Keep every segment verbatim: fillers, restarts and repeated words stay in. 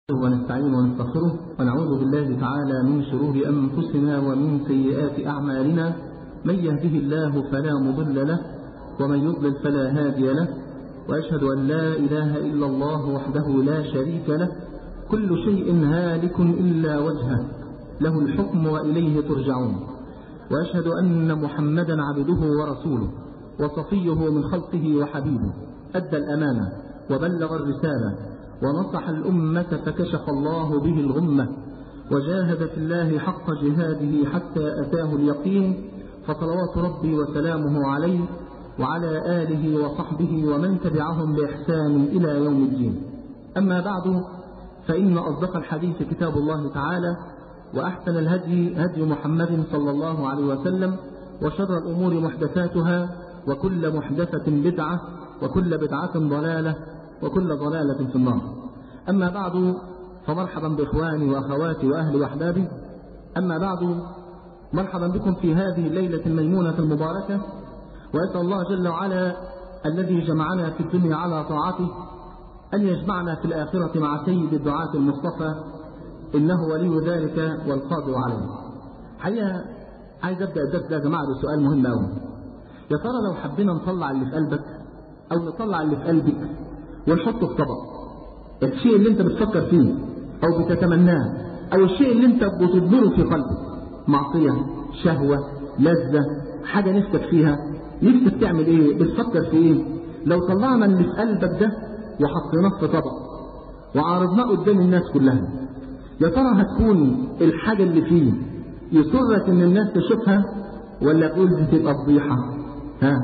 ونستعين ونستغفره ونعوذ بالله تعالى من شرور أنفسنا ومن سيئات أعمالنا. من يهده الله فلا مضل له ومن يضلل فلا هادي له، وأشهد أن لا إله إلا الله وحده لا شريك له، كل شيء هالك إلا وجهه، له الحكم وإليه ترجعون. وأشهد أن محمدا عبده ورسوله وصفيه من خلقه وحبيبه، أدى الأمانة وبلغ الرسالة ونصح الأمة فكشف الله به الغمة، وجاهد في الله حق جهاده حتى أتاه اليقين، فصلوات ربي وسلامه عليه وعلى آله وصحبه ومن تبعهم بإحسان إلى يوم الدين. أما بعد، فإن أصدق الحديث كتاب الله تعالى، وأحسن الهدي هدي محمد صلى الله عليه وسلم، وشر الأمور محدثاتها، وكل محدثة بدعة، وكل بدعة ضلالة، وكل ضلالة في النار. أما بعد، فمرحبا بإخواني وأخواتي وأهلي وأحبابي. أما بعد، مرحبا بكم في هذه الليلة الميمونة المباركة، وأسأل الله جل وعلا الذي جمعنا في الدنيا على طاعته أن يجمعنا في الآخرة مع سيد الدعاة المصطفى، إنه ولي ذلك والقادر عليه. حقيقة عايز أبدأ الدرس ده يا جماعة بسؤال مهم أوي. يا ترى لو حبينا نطلع اللي في قلبك أو نطلع اللي في قلبك ونحطه في طبق، الشيء اللي انت بتفكر فيه او بتتمناه او الشيء اللي انت بتضمره في قلبك، معصية، شهوة، لذة، حاجة نفسك فيها، نفسك تعمل ايه، بتفكر في ايه، لو طلعنا اللي في قلبك ده وحطيناه في طبق وعرضناه قدام الناس كلها، يا ترى هتكون الحاجة اللي فيه يسرك ان الناس تشوفها، ولا تقول دي تبقى فضيحة؟ ها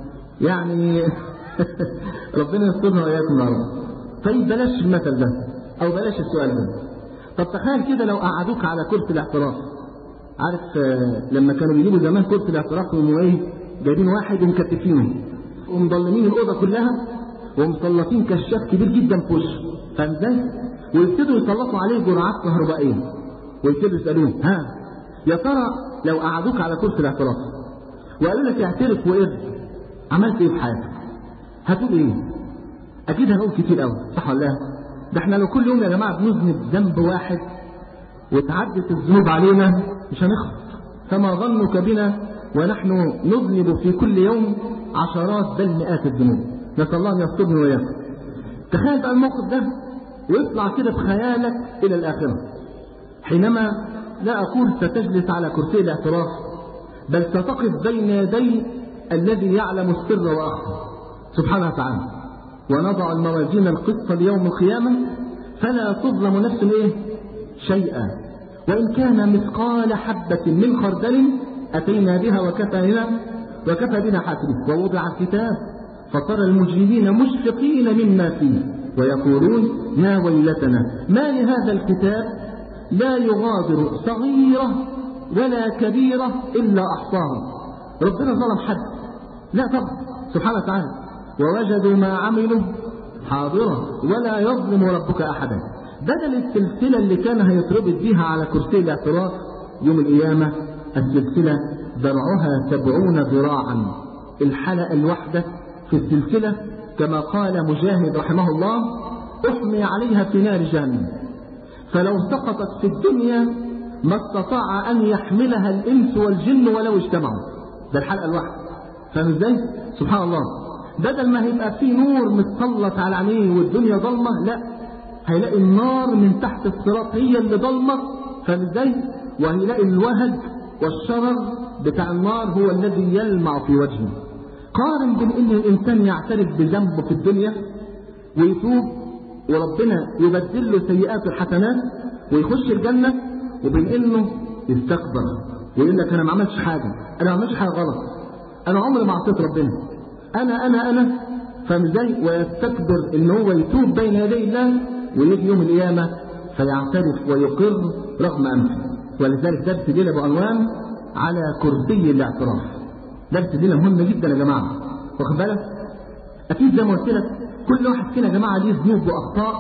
يعني ربنا يسترنا وإياكم يا رب. طيب بلاش المثل ده أو بلاش السؤال ده. طب تخيل كده لو قعدوك على كرسي الاعتراف. عارف لما كانوا بيجيبوا زمان كرسي الاعتراف وهم ايه جايبين واحد ومكتفينه ومضلمين الأوضة كلها ومسلطين كشاف كبير جدا في وشه، فاهم ازاي؟ ويبتدوا يسلطوا عليه جرعات كهربائية ويبتدوا يسألوه ها يا ترى لو قعدوك على كرسي الاعتراف وقالوا لك اعترف وإذ عملت ايه في حياتك؟ هتقول ايه؟ اكيد هنقول كتير قوي، صح ولا لا؟ ده احنا لو كل يوم يا جماعه بنذنب ذنب واحد وتعدت الذنوب علينا مش هنخلص، فما ظنك بنا ونحن نذنب في كل يوم عشرات بل مئات الذنوب. نسال الله ان يسترنا واياكم. تخيل بقى الموقف ده ويطلع كده بخيالك الى الاخره، حينما لا اقول ستجلس على كرسي الاعتراف، بل ستقف بين يدي الذي يعلم السر واخفى سبحانه وتعالى، ونضع الموازين القسط ليوم القيامة فلا تظلم نفس ايه شيئا، وإن كان مثقال حبة من خردل أتينا بها وكفى بنا وكفى بنا حاسبين. ووضع الكتاب فترى المجرمين مشفقين مما فيه ويقولون يا ويلتنا ما لهذا الكتاب لا يغادر صغيرة ولا كبيرة إلا أحصاها. ربنا ظلم حد؟ لا طبعا سبحانه وتعالى. ووجدوا ما عملوا حاضرا ولا يظلم ربك أحدا. بدل السلسلة اللي كان هيتربط بيها على كرسي الاعتراف يوم القيامة، السلسلة درعها سبعون ذراعا، الحلقة الواحدة في السلسلة كما قال مجاهد رحمه الله أحمي عليها في نار جهنم، فلو سقطت في الدنيا ما استطاع أن يحملها الإنس والجن ولو اجتمعوا. ده الحلقة الواحدة، فاهم ازاي؟ سبحان الله. بدل ما هيبقى فيه نور متسلط على عينيه والدنيا ضلمة، لا، هيلاقي النار من تحت الصراط هي اللي ضلمة، فاهم ازاي؟ وهيلاقي الوهج والشرر بتاع النار هو الذي يلمع في وجهه. قارن بين ان الانسان يعترف بذنبه في الدنيا ويتوب وربنا يبدل له سيئات الحسنات ويخش الجنة، وبين انه يستكبر ويقول لك انا ما عملتش حاجة، انا ما عملتش حاجة غلط، انا عمري ما عصيت ربنا، انا انا انا فاهم ازاي؟ ويستكبر ان هو يتوب بين يدي الله ويجي يوم القيامه فيعترف ويقر رغم انفه. ولذلك درس ليله بعنوان على كرسي الاعتراف. درس ليله مهم جدا يا جماعه، واخد بالك؟ اكيد زي ما قلت لك كل واحد فينا يا جماعه ليه ذنوب واخطاء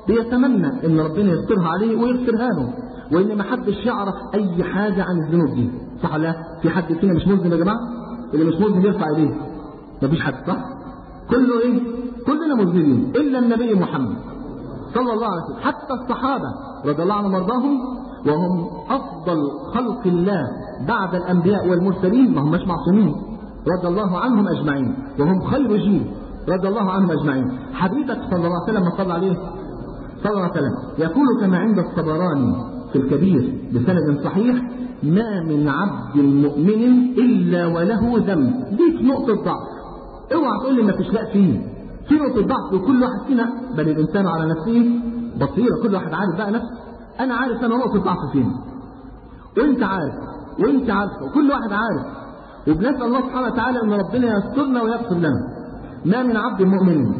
بيتمنى ان ربنا يسترها عليه ويغفرها له، وان ما حدش يعرف اي حاجه عن الذنوب دي، صح ولا لا؟ في حد فينا مش مذنب يا جماعه؟ اللي مش مذنب يرفع ايديه. مفيش حد، صح؟ كله ايه؟ كلنا مذنبين الا النبي محمد صلى الله عليه وسلم. حتى الصحابة رضي الله عنهم وارضاهم وهم أفضل خلق الله بعد الأنبياء والمرسلين ما هماش معصومين رضي الله عنهم أجمعين، وهم خير جيل رضي الله عنهم أجمعين. حبيبك صلى الله عليه وسلم صلى عليه صلى الله عليه وسلم يقول كما عند الطبراني في الكبير بسند صحيح: ما من عبد مؤمن إلا وله ذنب. دي نقطة ضعف، اوعى تقول لي ما فيش لا فيه في نقطة ضعف، وكل واحد فينا بل الإنسان على نفسه بصيرة، كل واحد عارف بقى نفسه. أنا عارف أنا نقطة ضعف فين، وأنت عارف وأنت عارف، وكل واحد عارف، وبنسأل الله سبحانه وتعالى أن ربنا يسترنا ويغفر لنا. ما من عبد مؤمن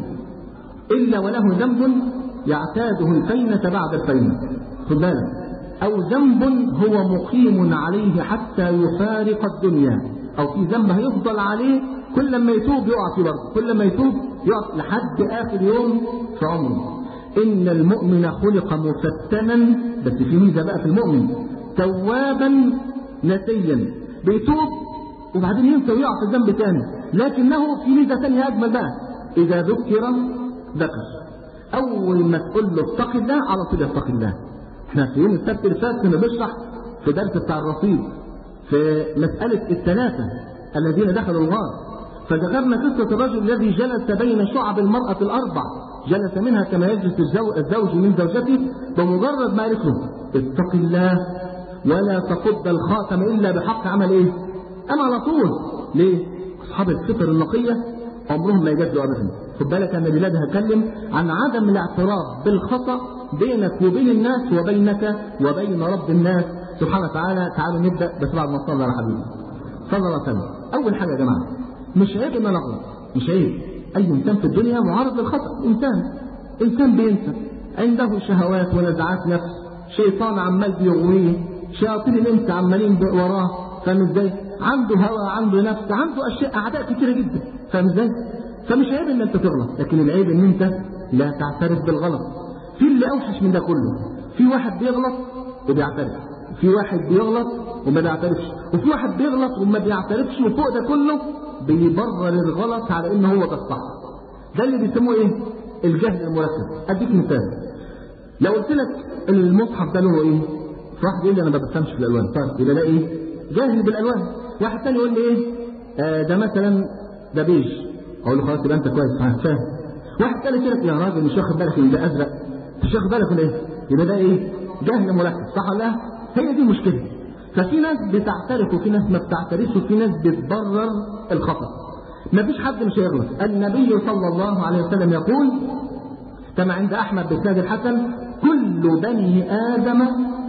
إلا وله ذنب يعتاده الفينة بعد الفينة، خد بالك، أو ذنب هو مقيم عليه حتى يفارق الدنيا، أو في ذنب هيفضل عليه كل ما يتوب يقع في برضه، كل ما يتوب يقع لحد آخر يوم في عمره. إن المؤمن خلق مفتنا، بس في ميزة بقى في المؤمن، توابا نسيا، بيتوب وبعدين ينسى ويقع في الذنب تاني، لكنه في ميزة تانية أجمل بقى، إذا ذكر ذكر، أول ما تقول له اتق الله على طول يتقي الله. احنا في يوم السبت اللي فات كنا بنشرح في درس بتاع الرصيد في مسألة الثلاثة الذين دخلوا الغار، فذكرنا قصة الرجل الذي جلس بين شعب المرأة الأربع، جلس منها كما يجلس الزوج من زوجته، بمجرد ما قالت له اتق الله ولا تقض الخاتم إلا بحق، عمل ايه؟ أنا على طول. ليه؟ أصحاب الفطر النقية عمرهم ما يجادلوا أبدا. خد بالك أن بلاد هتكلم عن عدم الاعتراف بالخطأ بينك وبين الناس وبينك وبين رب الناس سبحانه وتعالى. تعالوا نبدأ بس بعد ما صلى على حبيبي صلى الله عليه وسلم. أول حاجة يا جماعة، مش عيب إن أنا أغلط، مش عيب. أي إنسان في الدنيا معرض للخطأ، إنسان إنسان بينسى، عنده شهوات ونزعات نفس، شيطان عمال بيغويه، شياطين الإنس عمالين وراه، فاهم إزاي؟ عنده هوى، عنده نفس، عنده أشياء أعداء كتيرة جدا، فاهم إزاي؟ فمش عيب إن أنت تغلط، لكن العيب إن أنت لا تعترف بالغلط. في اللي أوحش من ده كله، في واحد بيغلط وبيعترف، في واحد بيغلط وما بيعترفش، وفي واحد بيغلط وما بيعترفش، وفوق ده كله بيبرر الغلط على إنه هو ده الصح. ده اللي بيسموه إيه؟ الجهل المركب. أديك مثال، لو قلت لك المصحف ده لونه إيه؟ واحد يقول لي أنا ما بفهمش في الألوان، طيب يبقى ده إيه؟ جاهل بالألوان. واحد ثاني يقول لي إيه؟ آه ده مثلا ده بيج، أقول له خلاص يبقى أنت كويس فاهم. واحد ثالث يقول لك يا راجل مش واخد بالك إن ده أزرق، مش واخد بالك من إيه؟ يبقى ده إيه؟ جهل مركب، صح ولا لا؟ هي دي مشكلة. ففي ناس بتعترف وفي ناس ما بتعترفش وفي ناس بتبرر الخطأ. ما فيش حد مش هيغلط. النبي صلى الله عليه وسلم يقول كما عند أحمد بن الحسن: كل بني آدم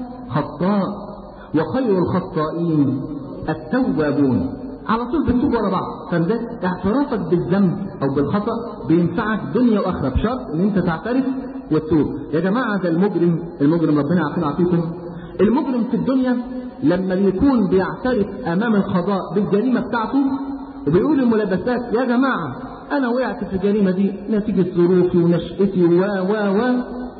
خطاء وخير الخطائين التوابون. على طول بتتوب ورا بعض، فده اعترافك بالذنب او بالخطأ بينفعك دنيا واخره، بشرط ان انت تعترف وتتوب. يا جماعه ده المجرم، المجرم ربنا يعافينا ويعافيكم، المجرم في الدنيا لما بيكون بيعترف امام القضاء بالجريمه بتاعته وبيقول للملابسات يا جماعه انا وقعت في الجريمه دي نتيجه ظروفي ونشأتي و و و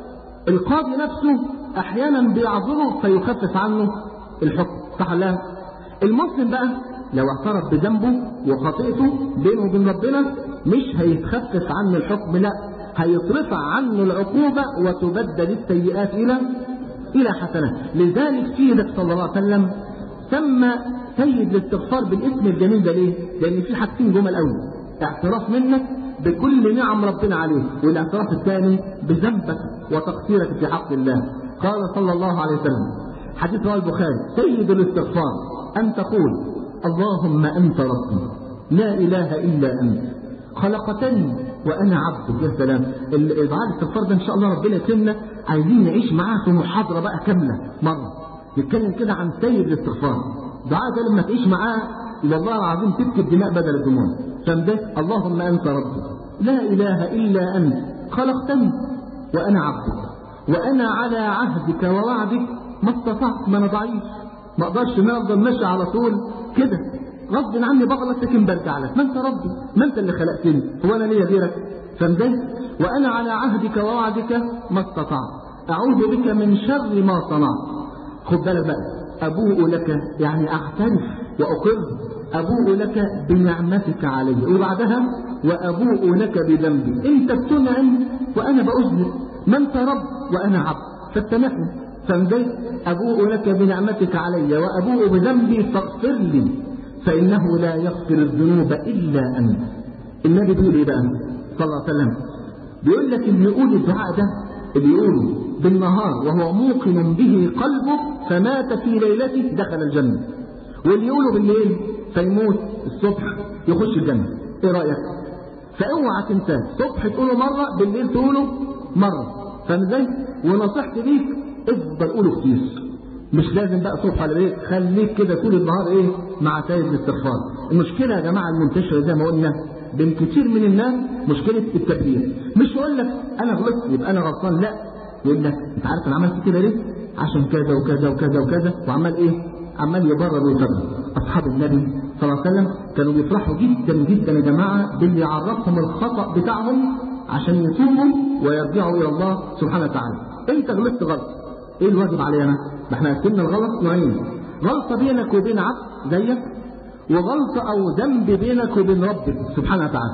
القاضي نفسه احيانا بيعذره فيخفف عنه الحكم، صح ولا لا؟ المسلم بقى لو اعترف بذنبه وخطيئته بينه وبين ربنا مش هيتخفف عنه الحكم، لا هيترفع عنه العقوبة وتبدل السيئات إلى إلى حسنات. لذلك سيدك صلى الله عليه وسلم سمى سيد الاستغفار بالاسم الجميل ده. ليه؟ لأن في حاجتين جمل قوي: اعتراف منك بكل نعم ربنا عليه، والاعتراف الثاني بذنبك وتقصيرك في حق الله. قال صلى الله عليه وسلم حديث رواه البخاري: سيد الاستغفار أن تقول اللهم أنت ربي لا إله إلا أنت خلقتني وأنا عبدك. يا سلام، الدعاء الاستغفار ده إن شاء الله ربنا يكرمنا عايزين نعيش معاه في محاضرة بقى كاملة مرة نتكلم كده عن سيد الاستغفار. الدعاء ده لما تعيش معاه إلى الله العظيم تبكي الدماء بدل الدموع. فده اللهم أنت ربي لا إله إلا أنت خلقتني وأنا عبدك وأنا على عهدك ووعدك ما استطعت. ما أنا ضعيف، ما اقدرش ان انا افضل ماشي على طول كده، غصب عني بغلط لكن برجع لك. ما انت ربي، ما انت اللي خلقتني، هو انا ليا غيرك؟ فاهمني؟ وانا على عهدك ووعدك ما استطعت، اعوذ بك من شر ما صنعت. خد بالك بقى، ابوء لك يعني اعترف واقر، ابوء لك بنعمتك علي، وبعدها وابوء لك بذنبي. انت بتنعم وانا باذنب، ما انت رب وانا عبد فاتمحني. فانزل ابوء لك بنعمتك علي وابوء بذنبي فاغفر لي فانه لا يغفر الذنوب الا انت. النبي بيقول ايه بقى صلى الله عليه وسلم؟ بيقول لك اللي يقول الدعاء ده اللي يقوله بالنهار وهو موقن به قلبه فمات في ليلته دخل الجنه، واللي يقوله بالليل فيموت الصبح يخش الجنه. ايه رايك؟ فاوعى تنساه، الصبح تقوله مره، بالليل تقوله مره. فاهم ازاي؟ ونصيحتي ليك افضل قوله كتير، مش لازم بقى صبح ولا ليل، خليك كده طول النهار ايه مع سيد الاستغفار. المشكله يا جماعه المنتشره زي ما قلنا بين كتير من الناس مشكله التكبير. مش يقول لك انا غلطت يبقى انا غلطان، لا، يقول لك انت عارف انا عملت كده ليه؟ عشان كذا وكذا وكذا وكذا، وعمال ايه؟ عمال يبرر ويكبر. اصحاب النبي صلى الله عليه وسلم كانوا بيفرحوا جدا جدا يا جماعه باللي يعرفهم الخطا بتاعهم عشان يتوبوا ويرجعوا الى الله سبحانه وتعالى. انت غلطت غلط، ايه الواجب علينا؟ ما احنا قسمنا الغلط نوعين، غلطه بينك وبين عبد زيك، وغلطه او ذنب بينك وبين ربك سبحانه وتعالى.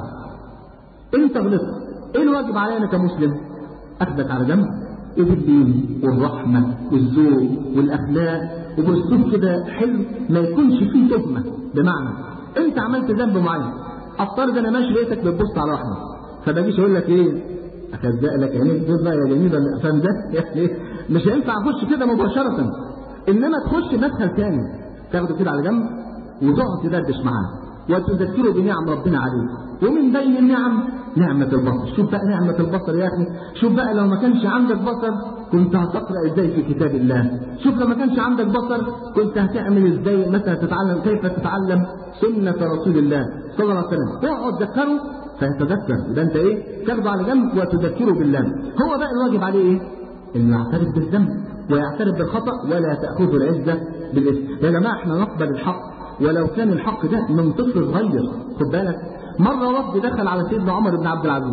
انت غلطت، ايه الواجب علينا كمسلم؟ اخذك على جنب وبالدين والرحمه والذوق والاخلاق وباسلوب كده حلو ما يكونش فيه تهمه. بمعنى انت عملت ذنب معين، افترض انا ماشي لقيتك بتبص على واحده، فباجيش اقول لك ايه اخزق لك عينيك دول بقى يا جميله، فاهم ده؟ يعني مش هينفع اخش كده مباشره، انما تخش مدخل ثاني تاخده كده على جنب وتقعد تدردش معاه وتذكره بنعم ربنا عليه. ومن بين النعم نعمة البصر. شوف بقى نعمة البصر يا أخي، شوف بقى لو ما كانش عندك بصر كنت هتقرأ إزاي في كتاب الله، شوف لو ما كانش عندك بصر كنت هتعمل إزاي مثلا تتعلم كيف تتعلم سنة رسول الله صلى الله عليه وسلم. اقعد ذكره فيتذكر، يبقى أنت إيه؟ تاخده على جنب وتذكره بالله. هو بقى الواجب عليه إيه؟ إنه يعترف بالذنب ويعترف بالخطأ ولا تأخذ العزة بالإثم. يا جماعة إحنا نقبل الحق ولو كان الحق ده من طفل صغير. خد بالك مرة وفد دخل على سيدنا عمر بن عبد العزيز،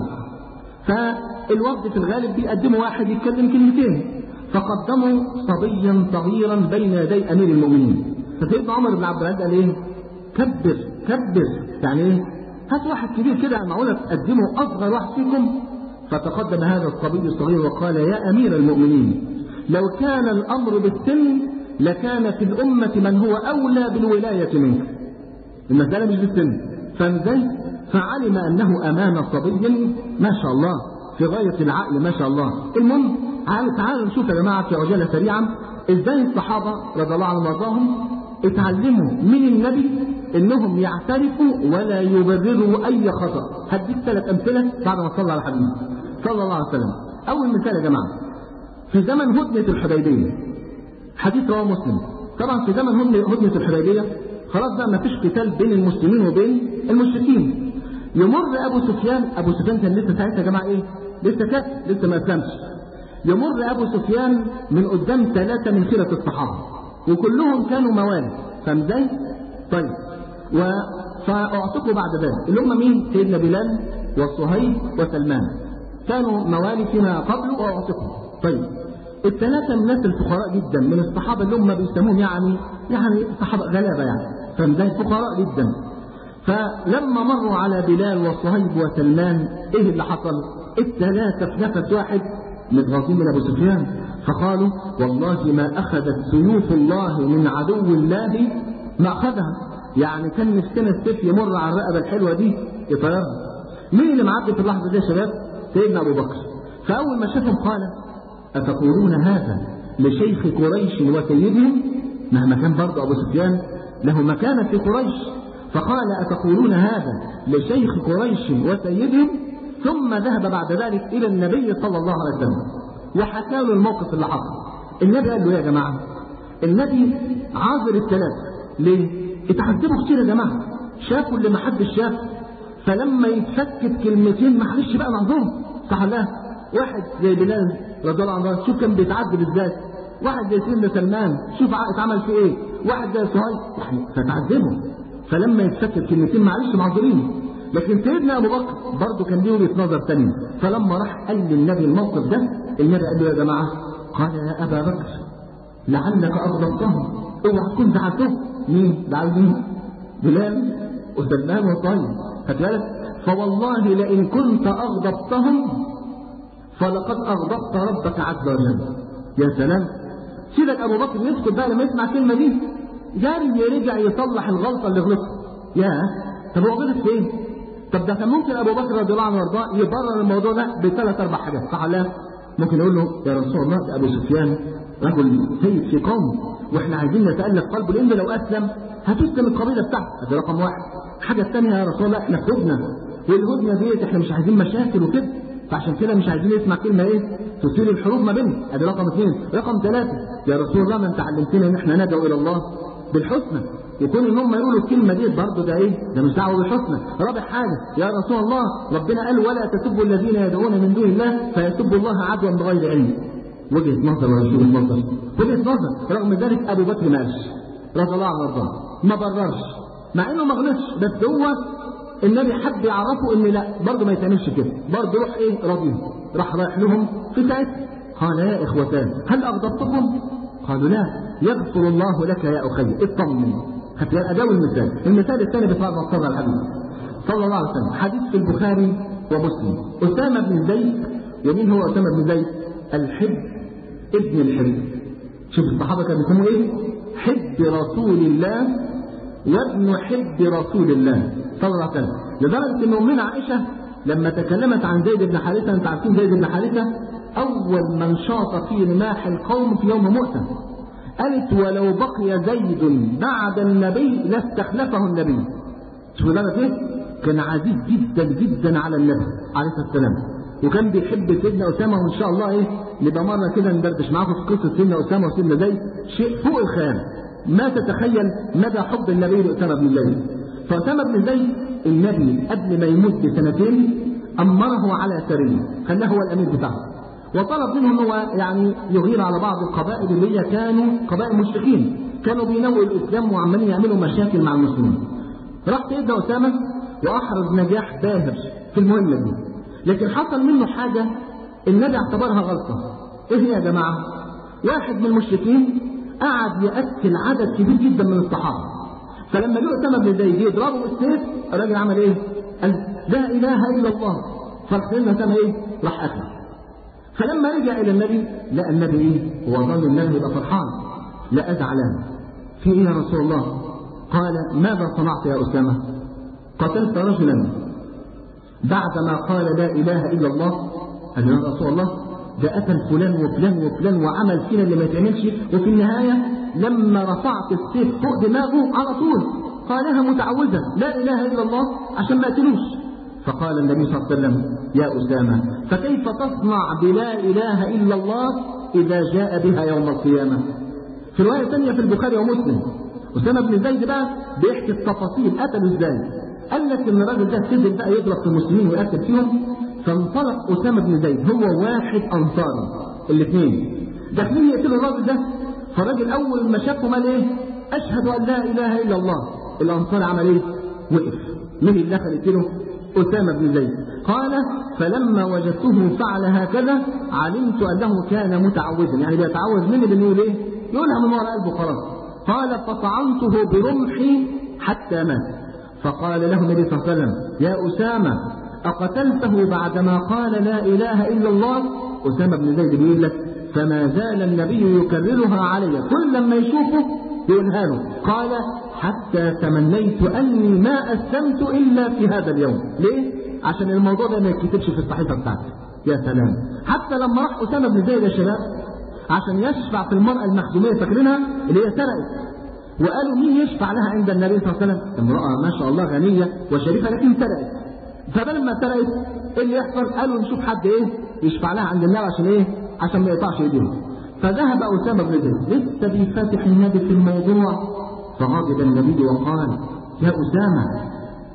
فالوفد في الغالب بيقدموا واحد يتكلم كلمتين، فقدموا صبيا صغيرا بين يدي امير المؤمنين. فسيدنا عمر بن عبد العزيز قال ايه؟ كبر كبر، يعني ايه؟ هات واحد كبير كده معقوله تقدموا اصغر واحد فيكم؟ فتقدم هذا الصبي الصغير وقال يا امير المؤمنين لو كان الامر بالسن لكان في الامه من هو اولى بالولايه منك. المساله مش بالسن، فانزل فعلم انه امام صبي ما شاء الله في غايه العقل ما شاء الله. المهم تعالوا نشوف يا جماعه في عجاله سريعا ازاي الصحابه رضي الله عنهم وارضاهم اتعلموا من النبي انهم يعترفوا ولا يبرروا اي خطا. هديك ثلاث امثله بعد ما صلى على حبيبي صلى الله عليه وسلم. اول مثال يا جماعه في زمن هدنه الحديبيه، حديث رواه مسلم. طبعا في زمن هدنه الحديبيه خلاص بقى ما فيش قتال بين المسلمين وبين المشركين. يمر ابو سفيان، ابو سفيان كان لسه ساعتها يا جماعه ايه؟ لسه كافر، لسه ما اسلمش. يمر ابو سفيان من قدام ثلاثه من خيره الصحابه وكلهم كانوا موالي، فاهم ازاي؟ طيب و فاعتقوا بعد ذلك اللي هم مين؟ سيدنا بلال وصهيب وسلمان كانوا موالي فيما قبله واعتقوا. طيب الثلاثه من الناس الفقراء جدا من الصحابه اللي هم بيسموهم يعني يعني صحابه غلابه يعني، فاهم ازاي؟ فقراء جدا. فلما مروا على بلال وصهيب وسلمان ايه اللي حصل؟ الثلاثه في نفس واحد متغاظين من ابو سفيان، فقالوا والله ما اخذت سيوف الله من عدو الله ما اخذها. يعني كان نفسنا السيف يمر على الرقبه الحلوه دي يطيرها. مين اللي معدي في اللحظه دي يا شباب؟ سيدنا ابو بكر. فاول ما شافهم قال اتقولون هذا لشيخ قريش وسيدهم؟ مهما كان برضه ابو سفيان له مكانه في قريش، فقال اتقولون هذا لشيخ قريش وسيدهم؟ ثم ذهب بعد ذلك الى النبي صلى الله عليه وسلم وحكى له الموقف اللي حصل. النبي قال له يا جماعه، النبي عاذر الثلاثه ليه؟ اتعذبوا كتير يا جماعه، شافوا اللي ما حدش شاف، فلما يتفكت كلمتين معلش بقى معذور، صح ولا؟ واحد زي بلال رضي الله عنه شوف كان بيتعذب ازاي، واحد زي سيدنا سلمان شوف اتعمل فيه ايه، واحد زي صهيب يعني فتعذبوا، فلما يتفكت كلمتين معلش معذورين. لكن سيدنا ابو بكر برضه كان ليه وجهه نظر ثانيه، فلما راح قال للنبي الموقف ده النبي قال له يا جماعه، قال يا ابا بكر لعلك اغضبتهم، اوعى تكون زعلتهم. مين؟ زعل مين؟ بلال وسلمان وصهيب، خد بالك؟ فوالله لئن كنت اغضبتهم فلقد أغضبت ربك عز وجل. يا سلام، سيدك أبو بكر يسكت بقى لما يسمع الكلمة دي، جاري يرجع يصلح الغلطة اللي غلطها. يا طب هو غلط فين؟ طب ده كان ممكن أبو بكر رضي الله عنه وارضاه يبرر الموضوع ده بثلاث أربع حاجات، صح ولا لا؟ ممكن يقول له يا رسول الله ده أبو سفيان رجل سيد في قوم واحنا عايزين نتألف قلبه، لأن لو أسلم هتسلم القبيلة بتاعته، ده رقم واحد. الحاجة الثانية يا رسول الله احنا في هدنة، والهدنة ديت احنا مش عايزين مشاكل وكده، فعشان كده مش عايزين نسمع كلمة ايه تثير الحروب ما بيننا، ادي رقم اثنين. رقم ثلاثة يا رسول الله ما انت علمتنا ان احنا ندعو الى الله بالحسنى، يكون ان هم يقولوا الكلمة دي برضه ده ايه؟ ده مش دعوة بالحسنى. رابع حاجة يا رسول الله ربنا قال ولا تسبوا الذين يدعون من دون الله فيسبوا الله عدوا بغير علم. وجهة نظر وجهة نظر وجهة نظر. رغم ذلك ابو بكر ما قالش رضي الله عنه وارضاه، ما بررش، مع انه ما غلطش، بس هو النبي حب يعرفوا ان لا برضه ما يتعملش كده، برضه روح ايه راضيهم، راح رايح لهم في ساعتها قال يا اخوتان هل اغضبتكم؟ قالوا لا. يغفر الله لك يا اخي اطمن. هتلاقي اداء المثال. المثال الثاني بتاع صلى الحديث صلى الله عليه وسلم، حديث في البخاري ومسلم. اسامه بن زيد، ومين هو اسامه بن زيد؟ الحب ابن الحب. شوف الصحابه كانوا بيسموه ايه؟ حب رسول الله وابن حب رسول الله صلى الله عليه وسلم. لدرجه ان امنا عائشه لما تكلمت عن زيد بن حارثه، انت عارفين زيد بن حارثه اول من شاط في رماح القوم في يوم مؤتة، قالت ولو بقي زيد بعد النبي لاستخلفه النبي. شوفوا ده ايه؟ كان عزيز جدا جدا على النبي عليه الصلاه والسلام، وكان بيحب سيدنا اسامه، وان شاء الله ايه نبقى مره كده ندردش معاكم في قصه سيدنا اسامه وسيدنا زيد، شيء فوق الخيال. ما تتخيل مدى حب النبي لاسامه بن زيد. فاسامه بن زيد النبي قبل ما يموت بسنتين امره على سريه، خلاه هو الامير بتاعه، وطلب منه انه يعني يغير على بعض القبائل اللي هي كانوا قبائل مشركين، كانوا بينووا الاسلام وعمالين يعملوا مشاكل مع المسلمين. راح سيدنا اسامه واحرز نجاح باهر في المهمه دي، لكن حصل منه حاجه النبي اعتبرها غلطه. ايه هي يا جماعه؟ واحد من المشركين قعد يقتل عدد كبير جدا من الصحابه، فلما جه اسامه بن زيد يضربه بالسيف الراجل عمل ايه؟ قال لا اله الا الله. فسيدنا اسامه ايه؟ راح قتله. فلما رجع الى النبي لقى النبي ايه؟ هو ظن النبي يبقى فرحان، لقى زعلان. في ايه يا رسول الله؟ قال ماذا صنعت يا اسامه؟ قتلت رجلا بعدما قال لا اله الا الله. قال يا رسول الله ده قتل فلان وفلان وفلان وعمل فينا اللي ما يتعملش، وفي النهايه لما رفعت السيف فوق دماغه على طول قالها متعوذا لا اله الا الله عشان ما قتلوش. فقال النبي صلى الله عليه وسلم يا اسامه فكيف تصنع بلا اله الا الله اذا جاء بها يوم القيامه؟ في روايه ثانيه في البخاري ومسلم اسامه بن زيد بقى بيحكي التفاصيل قتلوا ازاي. قال لك ان الراجل ده فضل بقى يضرب في المسلمين ويقتل فيهم، فانطلق اسامه بن زيد هو واحد انصاري، الاثنين داخلين يقتلوا الراجل ده. فالراجل اول ما شافه قال ايه؟ اشهد ان لا اله الا الله. الانصار عمل ايه؟ وقف. مين اللي دخل يقتله؟ اسامه بن زيد. قال فلما وجدته فعل هكذا علمت انه كان متعوذا، يعني بيتعوذ مني بانه يقول ايه؟ يقولها من وراء قلبه خلاص. قال فطعنته برمحي حتى مات. فقال له النبي صلى الله عليه وسلم يا اسامه اقتلته بعدما قال لا اله الا الله؟ اسامه بن زيد بيقول لك فما زال النبي يكررها علي، كل لما يشوفه يقولها له. قال حتى تمنيت اني ما اسلمت الا في هذا اليوم. ليه؟ عشان الموضوع ده ما يتكتبش في الصحيفه بتاعتي. يا سلام. حتى لما راح اسامه بن زيد يا شباب عشان يشفع في المراه المخزوميه، فاكرينها اللي هي سرقت، وقالوا مين يشفع لها عند النبي صلى الله عليه وسلم؟ امراه ما شاء الله غنيه وشريفه لكن سرقت. فبدل ما سرقت ايه اللي يحصل؟ قالوا نشوف حد ايه يشفع لها عند النبي عشان ايه؟ عشان ما يقطعش ايديهم. فذهب اسامه بن زيد لسه بيفتح النبي في الموضوع، فغضب النبي وقال يا اسامه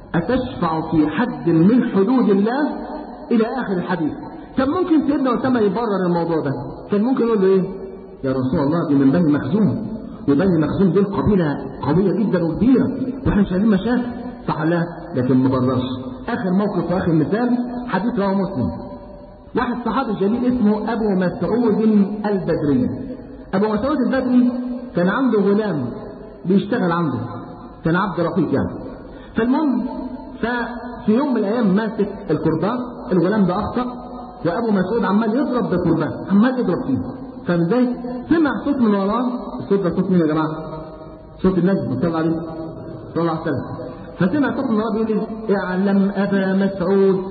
اتشفع في حد من حدود الله؟ الى اخر الحديث. كان ممكن سيدنا اسامه يبرر الموضوع ده، كان ممكن يقول له ايه؟ يا رسول الله دي من بني مخزوم، وبني مخزوم دول قبيله قويه جدا وكبيره واحنا مش عايزين مشاكل، صح لا؟ لكن ما بررش. اخر موقف واخر مثال حديث رواه مسلم. واحد صحابي جليل اسمه ابو مسعود البدري. ابو مسعود البدري كان عنده غلام بيشتغل عنده، كان عبد رقيق يعني. فالمهم ففي يوم من الايام ماسك الكرباج، الغلام ده اخطا وابو مسعود عمال يضرب بقربان، عمال يضرب فيه. فازاي؟ سمع صوت من وراه، الصوت ده صوت مين يا جماعه؟ صوت النبي صلى عليه صلى الله عليه وسلم. فسمع صوت من وراه بيقول ايه؟ اعلم ابا مسعود.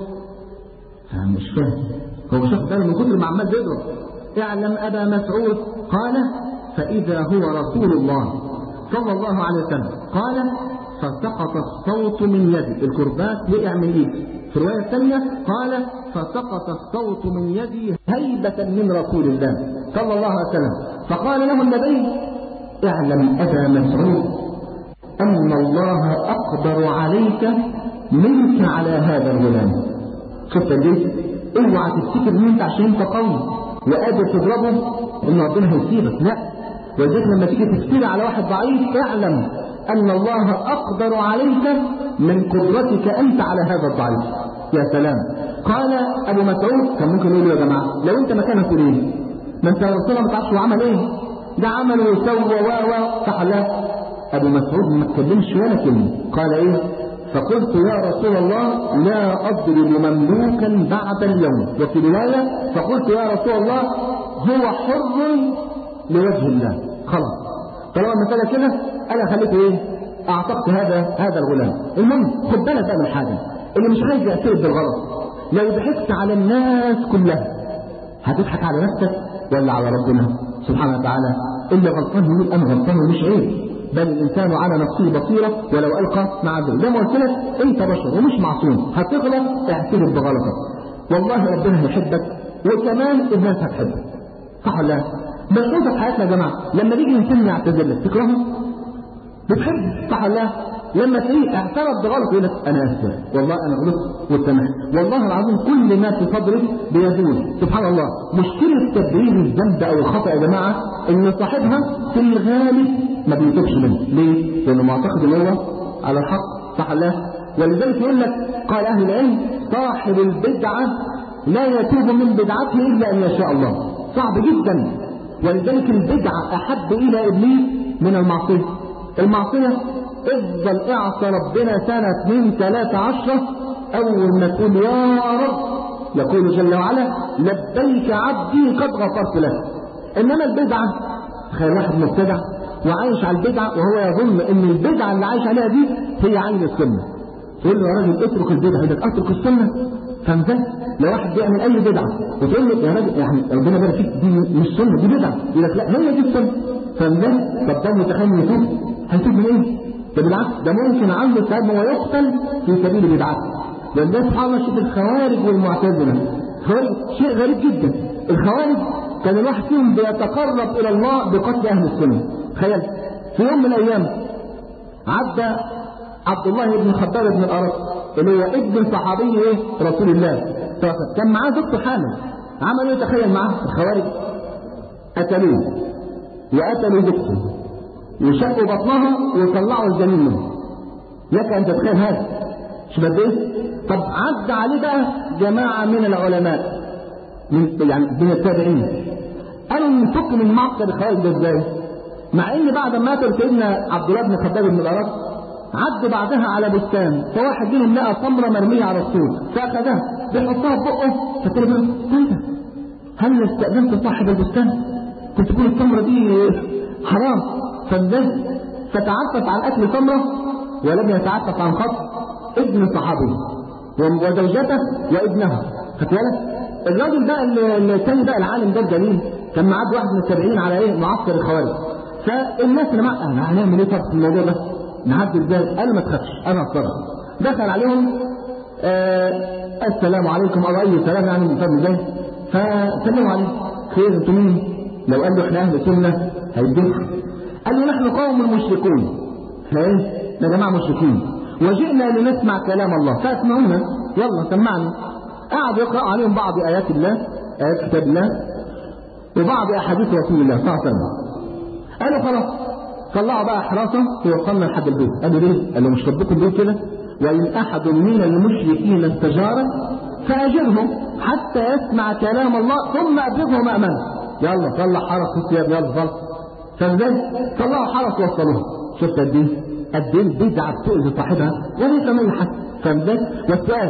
مش فاهم، هو شاف باله من كتر ما عمال بيضرب. اعلم ابا مسعود. قال فاذا هو رسول الله صلى الله عليه وسلم. قال فسقط الصوت من يدي، الكرباج وقع من ايدي. في الروايه الثانيه قال فسقط الصوت من يدي هيبه من رسول الله صلى الله عليه وسلم. فقال له النبي اعلم ابا مسعود ان الله اقدر عليك منك على هذا الغلام. شفت ليه؟ اوعى تفتكر ان انت عشان انت قوي وقادر تضربه ان ربنا هيسيبك، لا. ولذلك لما تيجي تفتري على واحد ضعيف اعلم ان الله اقدر عليك من قدرتك انت على هذا الضعيف. يا سلام. قال ابو مسعود كان ممكن يقول يا جماعه لو انت مكانه تقول ايه؟ ما انت رسول الله ما تعرفش هو عمل ايه؟ ده عمل وسوى و و صح لا؟ ابو مسعود ما اتكلمش ولا كلمه. قال ايه؟ فقلت يا رسول الله لا اضرب مملوكا بعد اليوم. وفي روايه فقلت يا رسول الله هو حر لوجه الله. خلاص طالما المساله كده انا خليته ايه؟ اعتقت هذا هذا الغلام. المهم خد بالك بقى من حاجه، اللي مش عايز يعترف بالغلط لو ضحكت على الناس كلها هتضحك على نفسك ولا على ربنا سبحانه وتعالى؟ اللي غلطان يقول انا غلطان ومش عيب، بل الانسان على نفسه بصيره ولو القى مع ذلك. زي ما قلت لك انت بشر ومش معصوم، هتغلط اعترف بغلطك، والله ربنا هيحبك وكمان الناس هتحبك. صح ولا لا؟ بنشوفها في حياتنا يا جماعه، لما نيجي انسان يعتذر لك تكرهه؟ بتحبه. صح ولا لا؟ لما تلاقيه اعترف بغلط يقول لك انا اسف والله انا غلطت وسامحت، والله العظيم كل ما في صدرك بيزول. سبحان الله. مشكله تبرير الذنب او الخطا يا جماعه ان صاحبها في الغالب ما بيتوبش منه. ليه؟ لانه معتقد ان هو على الحق. صح ولا لا؟ ولذلك يقول لك قال اهل العلم صاحب البدعه لا يتوب من بدعته الا ان يشاء الله. صعب جدا. ولذلك البدعه احب الى ابليس من المعصيه. المعصيه افضل اعصى ربنا سنه اثنين ثلاثه عشره، اول ما تقول يا رب يقول جل وعلا لبيك عبدي قد غفرت لك. انما البدعه تخيل واحد مبتدع وعايش على البدعه وهو يظن ان البدعه اللي عايش عليها دي هي عين السنه. تقول له يا راجل اترك البدعه، يقول لك اترك السنه؟ فهمت؟ لو واحد بيعمل اي بدعه وتقول له يا راجل يعني ربنا يبارك فيك دي مش سنه دي بدعه، يقول لك لا هي دي السنه. فهمت؟ طب ده متخيل يتوب؟ هيتوب من ايه؟ ده بالعكس ده ممكن عنده سبب هو يقتل في سبيل بدعته. لان ده سبحان الله شوف الخوارج والمعتزله. الخوارج شيء غريب جدا. الخوارج كان الواحد فيهم بيتقرب الى الله بقتل اهل السنه. تخيل في يوم من الايام عدى عبد الله بن خباب بن الارق اللي هو ابن صحابي ايه؟ رسول الله. كان معاه زوجته حامل. عملوا ايه؟ تخيل معاه الخوارج قتلوه وقتلوا زوجته وشقوا بطنها وطلعوا الجنين منه. لك ان تتخيل هذا شو بده ايه؟ طب عدى عليه بقى جماعه من العلماء من يعني من التابعين قالوا نفك من معقد الخوارج ده ازاي؟ مع ان بعد ما مات سيدنا عبد الله بن خباب بن الارق عدوا بعدها على بستان، فواحد منهم لقى تمره مرميه على السور فاخذها بيحطها في بقه. فقال له طيب هل استاذنت صاحب البستان؟ كنت تقول التمره دي حرام. فالناس فتعفف عن اكل تمره ولم يتعفف عن خطف ابن صحابي وزوجته وابنها. خدت بالك؟ الراجل بقى اللي الثاني بقى العالم ده الجليل كان معاه واحد من التابعين على ايه؟ معسكر الخوارج. فالناس اللي معاه هنعمل ايه طب في الموضوع ده؟ نعدي ازاي؟ قالوا ما تخافش انا اتصرف. دخل عليهم آه السلام عليكم او اي سلام يعني من فضل الله. فسلموا عليه خير انتم مين؟ لو قال له احنا اهل سنه هيدفع. قال له نحن قوم مشركون. احنا ايه؟ يا جماعه مشركين وجئنا لنسمع كلام الله فاسمعونا يلا سمعنا. قعد يقرا عليهم بعض ايات الله ايات كتاب الله وبعض احاديث رسول الله صلى الله عليه وسلم. قالوا خلاص طلعوا بقى حراسه ووصلنا لحد البيت. قالوا ليه؟ قالوا مش ربكم البيت كده؟ وان احد من المشركين استجارك فاجره حتى يسمع كلام الله ثم ابلغه مامنه. يلا طلع حرس في الثياب يلا طلع. فازاي؟ طلعوا حرس وصلوه. شفت قد ايه؟ قد ايه البدعه بتؤذي صاحبها وليس من حد. فازاي؟ والسؤال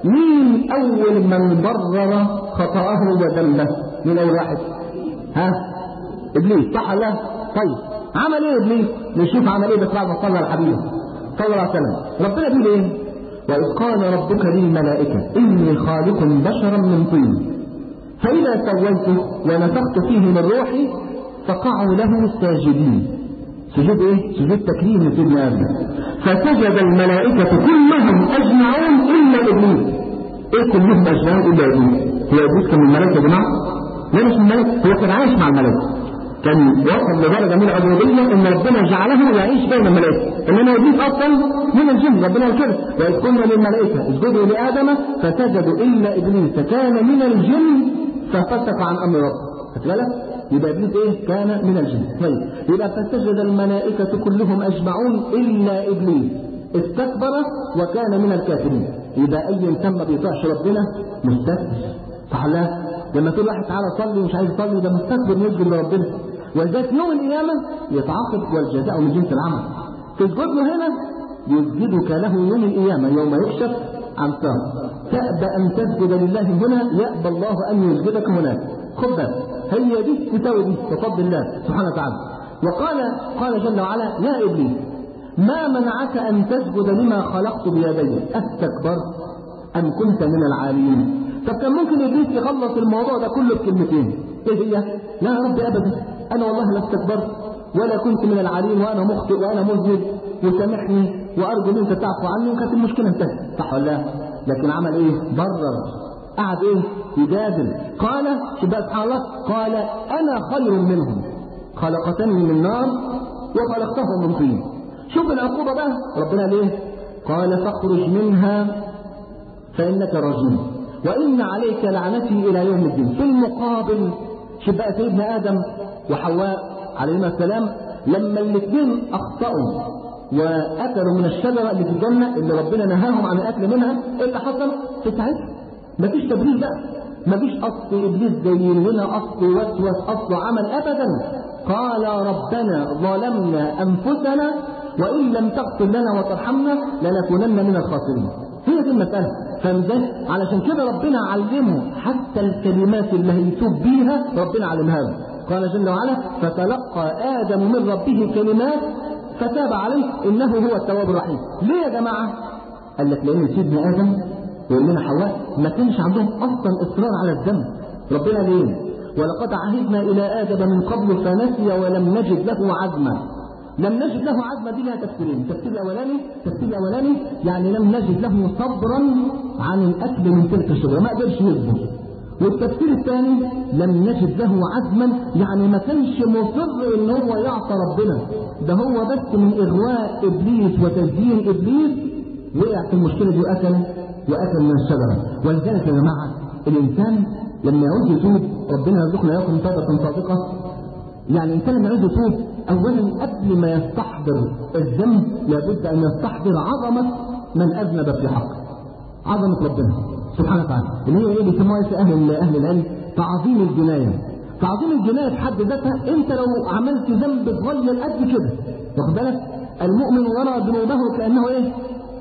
مين أول من برر خطأه وذنبه؟ من أول واحد؟ ها؟ إبليس، صح ولا لا؟ طيب عمل إيه إبليس؟ نشوف عمل إيه بس بعد ما صلى على الحبيب صلى الله عليه وسلم. ربنا بيقول إيه؟ وإذ قال ربك للملائكة إني خالق بشرا من طين فإذا سويته ونفخت فيه من روحي فقعوا له ساجدين. سجود إيه؟ سجود تكريم لسيدنا آدم. فسجد الملائكة كلهم أجمعون إلا إبليس. إيه كلهم أجمعون إلا إبليس؟ هو إبليس كان من الملائكة يا جماعة؟ لا مش من الملائكة، هو كان عايش مع الملائكة، كان وصل لدرجة من العبودية إن ربنا جعله يعيش بين الملائكة، إنما إبليس أصلا من الجن. ربنا كده وإذ قلنا للملائكة اسجدوا لآدم فسجدوا إلا إبليس كان من الجن ففسق عن أمر ربه. خدت بالك؟ يبقى إبليس إيه؟ كان من الجن. طيب يبقى فسجد الملائكة كلهم أجمعون إلا إبليس استكبر وكان من الكافرين. يبقى أي إنسان ما بيطيعش ربنا مستكبر، صح لا؟ لما تقول واحد تعالى صلي ومش عايز يصلي ده مستكبر يسجد لربنا، ولذلك يوم القيامة يتعاقب والجزاء من جنس العمل. تسجد له هنا يسجدك له يوم القيامة يوم يكشف عن ساق. تأبى أن تسجد لله هنا يأبى الله أن يسجدك هناك. خد بالك هي دي تساوي دي بفضل الله سبحانه وتعالى. وقال قال جل وعلا يا إبليس ما منعك أن تسجد لما خلقت بيدي أستكبرت أم كنت من العالين؟ طب كان ممكن إبليس يخلص الموضوع ده كله بكلمتين، إيه هي؟ لا يا رب أبدا أنا والله لا استكبرت ولا كنت من العالين وأنا مخطئ وأنا مذنب وسامحني وأرجو منك تعفو عني وكانت المشكلة انتهت، صح ولا لا؟ لكن عمل إيه؟ برر، قعد إيه؟ يجادل. قال سبحان الله قال أنا خير منهم خلقتني من نار وخلقته من طين. شوف العقوبة بقى ربنا ليه؟ قال فاخرج منها فإنك رجيم وإن عليك لعنتي إلى يوم الدين. في المقابل شوف بقى سيدنا آدم وحواء عليهما السلام لما الاثنين أخطأوا وأكلوا من الشجرة اللي في الجنة اللي ربنا نهاهم عن الأكل منها، إيه اللي حصل؟ في ساعتها مفيش تبرير بقى، مفيش أصل إبليس جاي هنا أصل وسوس أصل عمل أبدا. قال ربنا ظلمنا أنفسنا وإن لم تغفر لنا وترحمنا لنكونن من الخاسرين. هي دي المسألة. فمزاج علشان كده ربنا علمه حتى الكلمات اللي هيتوب بيها ربنا علمها له. قال جل وعلا فتلقى آدم من ربه كلمات فتاب عليه إنه هو التواب الرحيم. ليه يا جماعة؟ قال لك لأن سيدنا آدم وإننا حواء ما كانش عندهم أصلا إصرار على الذنب. ربنا ليه؟ ولقد عهدنا إلى آدم من قبل فنسي ولم نجد له عزما. لم نجد له عزما دي لها تفسيرين. التفسير الأولاني التفسير الأولاني يعني لم نجد له صبرا عن الأكل من تلك الشجرة، ما قدرش يصبر. والتفسير الثاني لم نجد له عزما يعني ما كانش مصر ان هو يعصى ربنا، ده هو بس من اغواء ابليس وتزيين ابليس وقع في المشكله دي واكل واكل من الشجره. ولذلك يا جماعه الانسان لما يعوز يتوب ربنا يرزقنا اياكم توبه صادقه. يعني الانسان لما يعوز يتوب اولا قبل ما يستحضر الذنب لابد ان يستحضر عظمه من اذنب في حقه، عظمه ربنا سبحانه وتعالى اللي هي ايه بيسموها في اهل اهل العلم تعظيم الجنايه. تعظيم الجنايه في حد ذاتها انت لو عملت ذنب صغير قد كده واخد بالك المؤمن يرى ذنوبه كانه ايه؟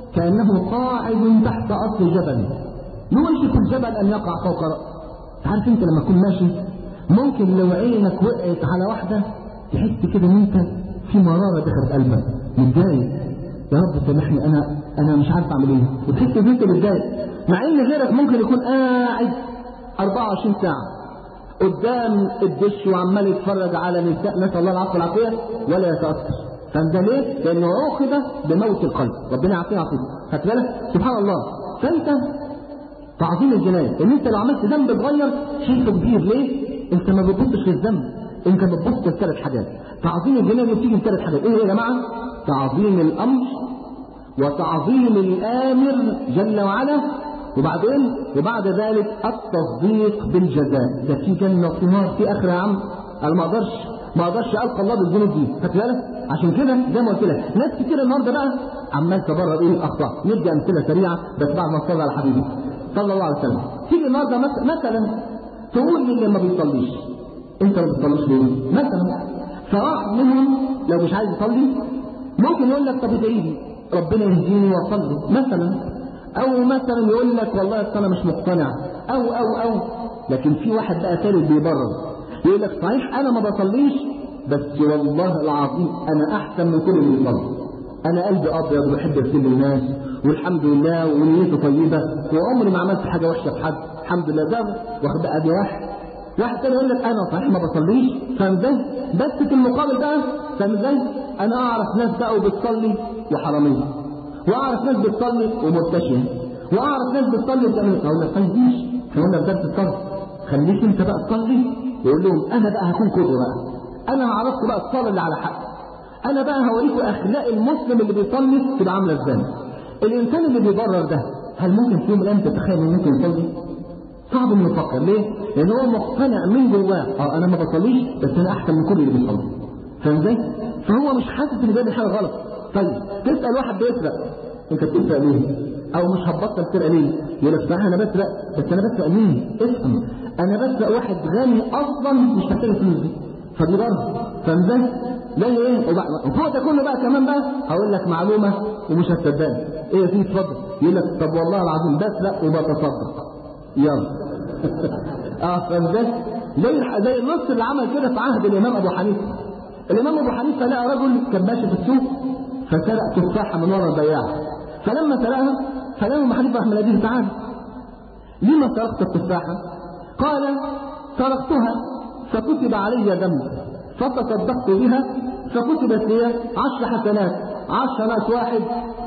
كانه قاعد تحت اصل جبل يوشك الجبل ان يقع فوق راسه. عارف انت لما تكون ماشي ممكن لو عينك وقعت على واحده تحس كده ان انت في مراره دخلت قلبك متضايق، يا رب سامحني انا انا مش عارف اعمل ايه، وتحس ان انت متضايق مع ان غيرك ممكن يكون قاعد أربعة وعشرين ساعة قدام الدش وعمال يتفرج على نساء نسأل الله العافية والعافية ولا يتأثر. فده ليه؟ لأنه عوقب بموت القلب، ربنا يعافينا عافية. خدت بالك؟ سبحان الله. فأنت تعظيم الجناية إن أنت لو عملت ذنب صغير شيء كبير. ليه؟ أنت ما بتبصش للذنب، أنت بتبص لثلاث حاجات. تعظيم الجناية بتيجي من ثلاث حاجات، إيه يا جماعة؟ تعظيم الأمر وتعظيم الآمر جل وعلا وبعدين وبعد ذلك التصديق بالجزاء. ده في جنة وفي نار في آخر يا عم. أنا ما أقدرش ما أقدرش ألقى الله بالذنوب دي، خدت بالك؟ عشان كده زي ما قلت لك ناس كتير النهارده بقى عمال تبرر إيه الأخطاء. ندي أمثلة سريعة بس بعد ما نصلي على حبيبي صلى الله عليه وسلم. تيجي النهارده مثلا تقول لي اللي ما بيصليش أنت ما بتصليش ليه؟ مثلا فواحد منهم لو مش عايز يصلي ممكن يقول لك طب ادعي لي ربنا يهديني واصلي مثلا، او مثلا يقول لك والله انا مش مقتنع، او او او لكن في واحد بقى ثالث بيبرر يقول لك صحيح انا ما بصليش بس والله العظيم انا احسن من كل اللي بيصلي، انا قلبي ابيض وبحب اغسل الناس والحمد لله ونيته طيبه وعمري ما عملت حاجه وحشه في حد الحمد لله. ده واخد بقى دي واحد واحد تاني يقول لك انا صحيح ما بصليش، فاهم ازاي؟ بس في المقابل بقى فاهم ازاي؟ انا اعرف ناس بقى وبتصلي وحراميه، واعرف ناس بتصلي ومرتشيه، واعرف ناس بتصلي وبتعمل اقول لك خليش احنا قلنا في درس الصلاه خليك انت بقى تصلي ويقول لهم انا بقى هكون قدوه بقى، انا هعرفكم بقى الصلاه اللي على حق، انا بقى هوريكم اخلاق المسلم اللي بيصلي تبقى عامله ازاي. الانسان اللي بيبرر ده هل ممكن في يوم من الايام تتخيل انه ممكن يصلي؟ صعب انه يفكر، ليه؟ لان هو مقتنع من جواه اه انا ما بصليش بس انا احسن من كل اللي بيصلي، فاهم ازاي؟ فهو مش حاسس ان بيعمل حاجه غلط. طيب تسال واحد بيسرق انت بتسرق ليه؟ او مش هتبطل سرقه ليه؟ يقول لك صحيح انا بسرق بس انا بسرق مين؟ افهم انا بسرق واحد غني اصلا مش محتاج الفلوس دي، فدي برضه فاهم ازاي؟ زي ايه؟ وفوق ده كله بقى كمان بقى هقول لك معلومه ومش هتصدقني، ايه يا سيدي اتفضل؟ يقول لك طب والله العظيم بسرق وبتصدق. يلا اه فاهم ازاي؟ زي زي النص اللي عمل كده في عهد الامام ابو حنيفه. الامام ابو حنيفه لقى رجل كان ماشي في السوق فسرق تفاحه من ورا البياع، فلما سرقها فلما ابو حنيفه راح مناديه تعالى لما سرقت التفاحه؟ قال سرقتها فكتب علي دم فتصدقت بها فكتبت لي عشر حسنات، عشر ناس واحد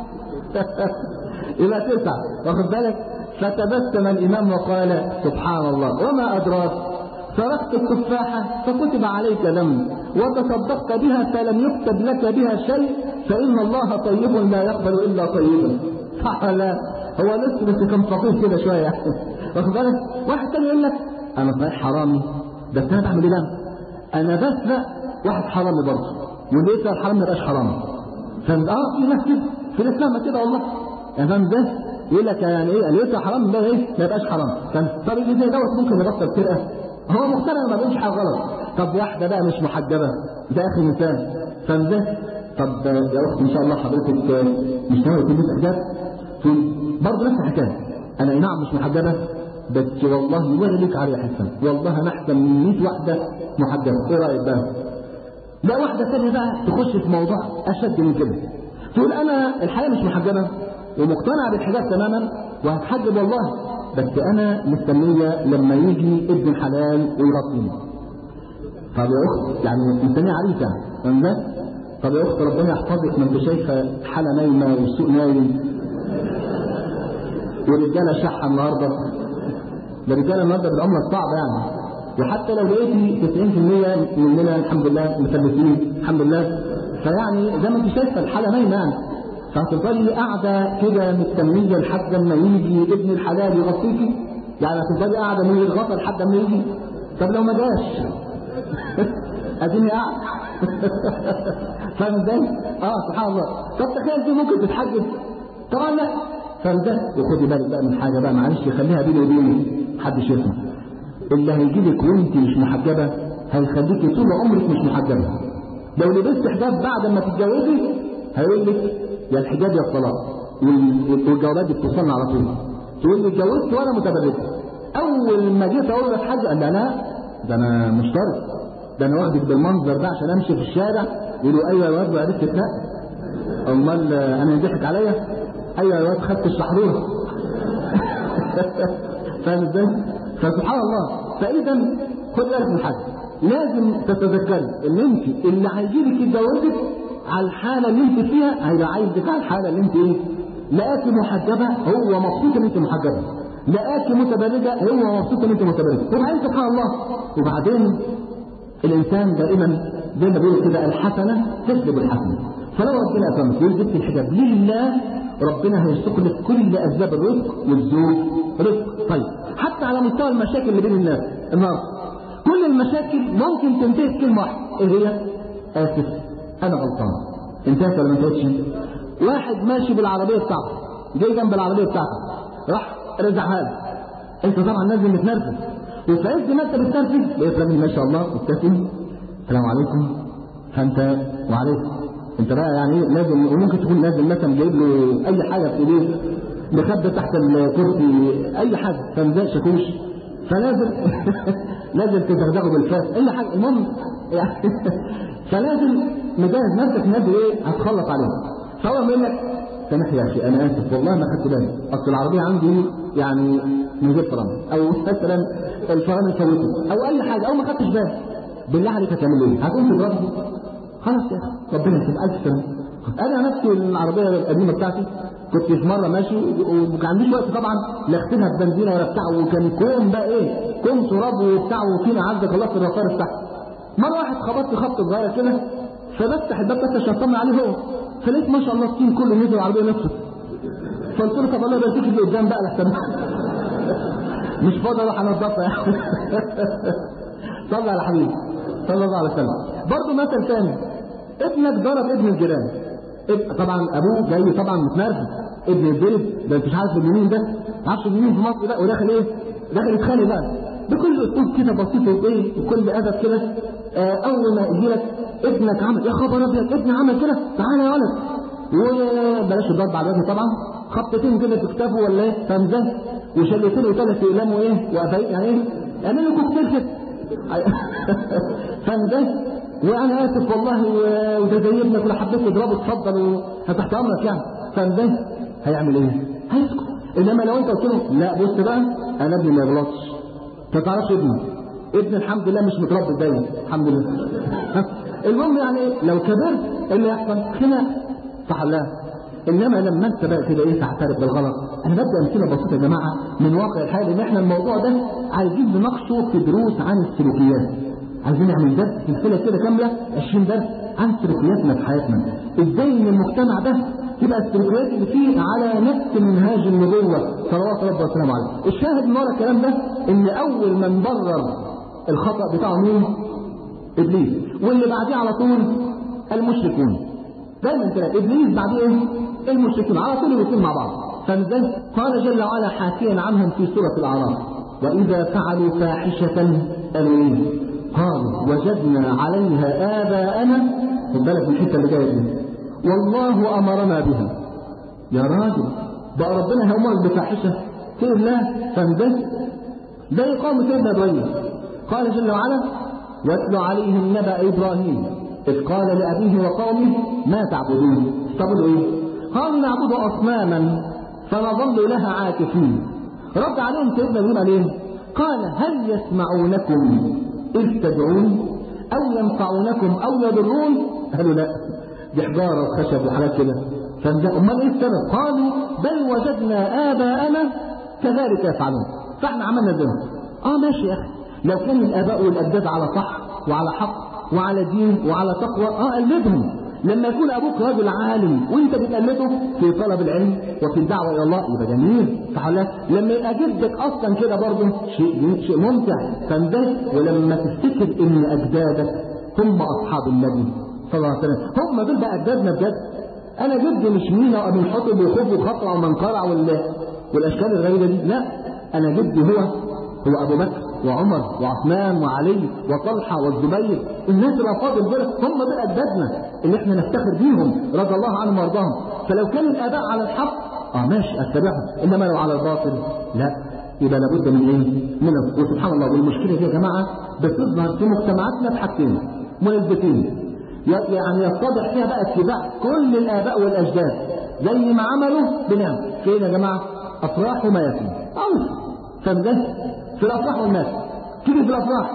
الى تسعه، واخد بالك؟ فتبسم الامام وقال سبحان الله وما ادراك سرقت التفاحه فكتب عليك دم وتصدقت بها فلم يكتب لك بها شيء فان الله طيب لا يقبل الا طيبا. صح ولا لا؟ هو لسه بس كان فقير كده شويه واخد بالك؟ واحد تاني يقول لك انا صحيح حرامي بس انا بعمل ايه بقى؟ انا بسرق واحد حرامي برضه واللي يسرق الحرام ما يبقاش حرامي. فاهم؟ اه في ناس كده في ناس فاهمه كده والله يعني فاهم ازاي؟ يقول لك يعني ايه اللي يسرق حرام ده ايه؟ ما يبقاش حرام. طب اللي زي دوت ممكن يبطل سرقه؟ هو مقتنع ما بيقولش حاجه غلط. طب واحده بقى مش محجبه ده اخر مثال فاهم ازاي؟ طب يا اخت ان شاء الله حضرتك مش ناوي تلبس حجاب؟ برضه نفس الحكايه انا اي نعم مش محجبه بس والله ولا ليك علي حسن، والله انا احسن من مية واحده محجبه، ايه رايك بقى؟ لا واحده ثانيه بقى تخش في موضوع اشد من كده تقول انا الحقيقه مش محجبه ومقتنعه بالحجاب تماما وهتحجب والله بس انا مستنيه لما يجي ابن الحلال ويربيني. طب يا اخت يعني مستنيه عريسه فاهم؟ طب يا اخت ربنا يحفظك ما انت شايفه حاله نايمه والسوق نايم والرجاله شحه النهارده، ده الرجاله النهارده بالعمله الصعبه يعني، وحتى لو لقيتي تسعين في المية مننا الحمد لله مثبتين الحمد لله فيعني زي ما انت شايفه الحاله نايمه يعني، فهتفضلي قاعده كده مستنيه لحد ما يجي ابن الحلال يغطيكي؟ يعني هتفضلي قاعده من الغطا لحد ما يجي؟ طب لو ما جاش اديني قاعد فاهم ازاي؟ اه سبحان الله. طب تخيل دي ممكن تتحجب؟ طبعا لا. فاهم ازاي؟ وخدي بالك بقى من حاجه بقى معلش خليها بيني وبينك محدش يسمع، اللي هيجيلك وانت مش محجبه هيخليكي طول عمرك مش محجبه. لو لبست حجاب بعد ما تتجوزي هيقول لك يا الحجاب يا الطلاق، والجوابات دي بتوصلنا على طول تقول لي اتجوزت وانا متبرجه. اول ما جيت اقول لك حاجه قال لا لا ده انا مشترك، ده انا واخدك بالمنظر ده عشان امشي في الشارع يقولوا ايوه يا واد وعرفت لا امال انا يضحك عليا؟ ايوه يا واد خدت الشحروره فاهم ازاي؟ فسبحان الله. فاذا خد بالك من حاجه لازم تتذكري ان انت اللي هيجيلك يتجوزك على الحاله اللي انت فيها هيبقى عايزك على الحاله اللي انت ايه؟ لقاكي محجبه هو مبسوط ان انت محجبه، لقاكي متبرجه هو مبسوط ان انت متبرجه، وبعدين سبحان الله. وبعدين الانسان دائما زي ما بيقولوا كده الحسنه تسلب الحسنه، فلو ربنا اكرمك وجبت الحجاب لله ربنا هيسوق لك كل اسباب الرزق والزوج رزق. طيب حتى على مستوى المشاكل اللي بين الناس النهارده كل المشاكل ممكن تنتهي بكلمه واحده، ايه هي؟ اسف انا غلطان. انتهت ولا ما انتهتش؟ واحد ماشي بالعربيه بتاعته جاي جنب العربيه بتاعته راح رزعها له، انت طبعا لازم تتنرفز، وفي عز ما انت بتنرفز لقيت راجل ما شاء الله مبتسم السلام عليكم، فانت وعليكم انت بقى يعني لازم، وممكن تكون لازم مثلا جايب له اي حاجه في ايديه مخبي تحت الكرسي اي حاجه، فمزاق شاكوش، فلازم لازم تدغدغه بالفاس اي حاجه، المهم يعني فلازم مجهز نفسك الناس ايه هتخلص عليهم. فهو يقول لك سامح يا اخي انا اسف والله ما خدت بالي، اصل العربيه عندي يعني من غير فرامل، او مثلا الفرامل فوتت او اي حاجه او ما خدتش بالي، بالله عليك هتعمل ايه؟ هتقوم تضربني؟ خلاص يا اخي ربنا يكتب الف سنه. انا نفسي العربيه القديمه بتاعتي كنت في مره ماشي وما عنديش وقت طبعا لا اغسلها ببنزينه ولا بتاع، وكان كوم بقى ايه كوم تراب وبتاع وفينا عزك الله في الرصاص بتاعتي. مره واحد خبطت خبطه صغيره كده فبفتح الباب بس عشان اطمن عليه هو، فلقيت ما شاء الله الطين كله نزل العربيه نفسه. فقلت له طب الله يبارك فيك اللي قدام بقى لحسن مش فاضي اروح انضفها يعني. صلى على حبيبي صلى الله عليه وسلم. برضه مثل ثاني، ابنك ضرب ابن الجيران، طبعا ابوه جاي طبعا متنرفز، ابن الجيران ده انت مش عارف اليمين ده ما عارفش اليمين في مصر بقى، وداخل ايه؟ داخل يتخانق بقى بكل اسلوب كده بسيط وايه وكل ادب كده. آه اول ما يجي لك ابنك عمل يا خبر ابيض ابني عمل كده تعالى يا ولد، وبلاش الضرب على الوجه طبعا، خبطتين كده في كتافه ولا ايه فاهم ازاي؟ وشلتين له ثلاث اقلام وايه وقفايق يعني ايه؟ اعمل له كوكتيل كده فاهم ازاي؟ وانا اسف والله وده زي ابنك ولا حبيت تضربه اتفضل وهتحت امرك يعني فاهم ازاي؟ هيعمل ايه؟ هيسكت. انما لو انت قلت له لا بص بقى انا ابني ما يغلطش، ما تعرفش ابني ابن الحمد لله مش متربي دايما الحمد لله. المهم يعني لو كبرت ايه اللي يحصل؟ خناق صح لا؟ انما لما انت بقى كده ايه تعترف بالغلط. انا بدي امثله بسيطه يا جماعه من واقع الحال، ان احنا الموضوع ده عايزين نناقشه في دروس عن السلوكيات، عايزين نعمل درس سلسله كده كامله عشرين درس عن سلوكياتنا في حياتنا، ازاي ان المجتمع ده تبقى السلوكيات اللي فيه على نفس منهاج النبوه صلوات ربنا وسلامه عليه. الشاهد من ورا الكلام ده ان اول من برر الخطا بتاعه مين؟ ابليس، واللي بعديه على طول المشركون. دايما كده ابليس بعديه ايه؟ المشركين، على طول الاثنين مع بعض. فازاي؟ قال جل وعلا حاكيا عنهم في سوره الاعراف: واذا فعلوا فاحشه قالوا ايه؟ قالوا وجدنا عليها اباءنا. خد بالك من الحته اللي جايه دي، والله امرنا بها. يا راجل بقى ربنا هيامرك بفاحشه؟ كيف لا؟ فازاي؟ زي قوم سيدنا ابراهيم، قال جل وعلا: واتل عليهم نبأ ابراهيم إذ قال لأبيه وقومه ما تعبدون؟ تعبدوا إيه؟ قالوا نعبد أصناما فنظل لها عاكفين. رد عليهم سيدنا إبراهيم عليه قال: هل يسمعونكم إذ تدعون أو ينفعونكم أو يضرون؟ قالوا لا، دي حجارة وخشب وحاجات كده. أمال إيه السبب؟ قالوا بل وجدنا آباءنا كذلك يفعلون، فإحنا عملنا زيهم. آه ماشي يا أخي، لو كان الآباء والأجداد على صح وعلى حق وعلى دين وعلى تقوى اه قلدهم. لما يكون ابوك راجل عالم وانت بتقلده في طلب العلم وفي الدعوه الى الله يبقى جميل صح ولا؟ لما يبقى جدك اصلا كده برضه شيء شيء ممتع فانده. ولما تفتكر ان اجدادك هم اصحاب النبي صلى الله عليه وسلم، هم دول بقى اجدادنا بجد. انا جدي مش مينا وابو الحطب وخوف وخطرع ومنقرع والاشكال الغريبه دي، لا، انا جدي هو هو ابو بكر وعمر وعثمان وعلي وطلحه والزبير. الناس الافاضل دول هم دول اجدادنا اللي احنا نفتخر بيهم رضي الله عنهم وارضاهم. فلو كان الاباء على الحق اه ماشي اتبعهم، انما لو على الباطل لا، يبقى لابد من ايه؟ من وسبحان الله. والمشكله دي يا جماعه بتظهر في مجتمعاتنا بحاجتين مناسبتين، يعني يتضح فيها بقى اتباع كل الاباء والاجداد زي ما عملوا بنعمل. فين يا جماعه؟ افراح وما يكون عرف فبجد في الافراح والناس كده. في الافراح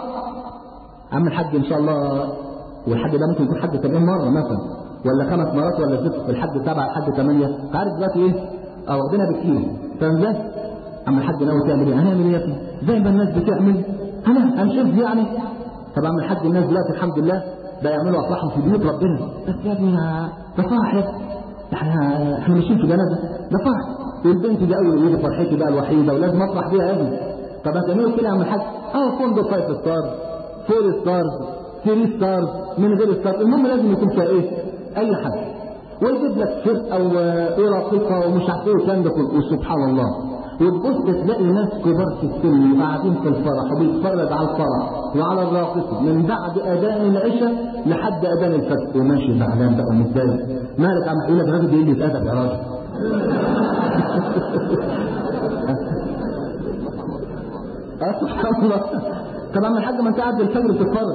عم الحاج ان شاء الله، والحاج ده ممكن يكون حج سبعين مره مثلا ولا خمس مرات ولا ست، الحج سبعه الحج ثمانيه، عارف دلوقتي ايه؟ اه واخدينها بكتير. فاهم؟ عم الحاج ناوي تعمل ايه؟ هنعمل ايه يا ابني؟ زي ما الناس بتعمل انا هنشوف يعني. طبعا عم الحاج الناس دلوقتي الحمد لله بقى يعملوا افراحهم في بيوت ربنا، بس يا ابني ده فرح يا ابني، احنا احنا ماشيين في جنازه، ده فرح. والبنت دي اول وليده فرحتي بقى الوحيده ولازم افرح بيها يا ابني. طب هتعملوا كده يا عم الحاج؟ اه فندق فايف ستار، فور ستار، ثري ستار، من غير ستار، المهم لازم يكون فيها ايه؟ اي حاجه. ويجيب لك فرقه وايه رقيقه ومش عارف ايه والكلام ده كله. وسبحان الله وتبص تلاقي ناس كبار في السن قاعدين في الفرح وبيتفرج على الفرح وعلى الراقصه من بعد اذان العشاء لحد اذان الفجر، وماشي زعلان بقى متضايق. مالك يا عم؟ يقول لك الراجل بيجي يتأدب يا راجل. اه سبحان الله. طبعا من حد ما انت قاعد الفجر بتتفرج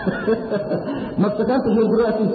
ما افتكرتش غير دلوقتي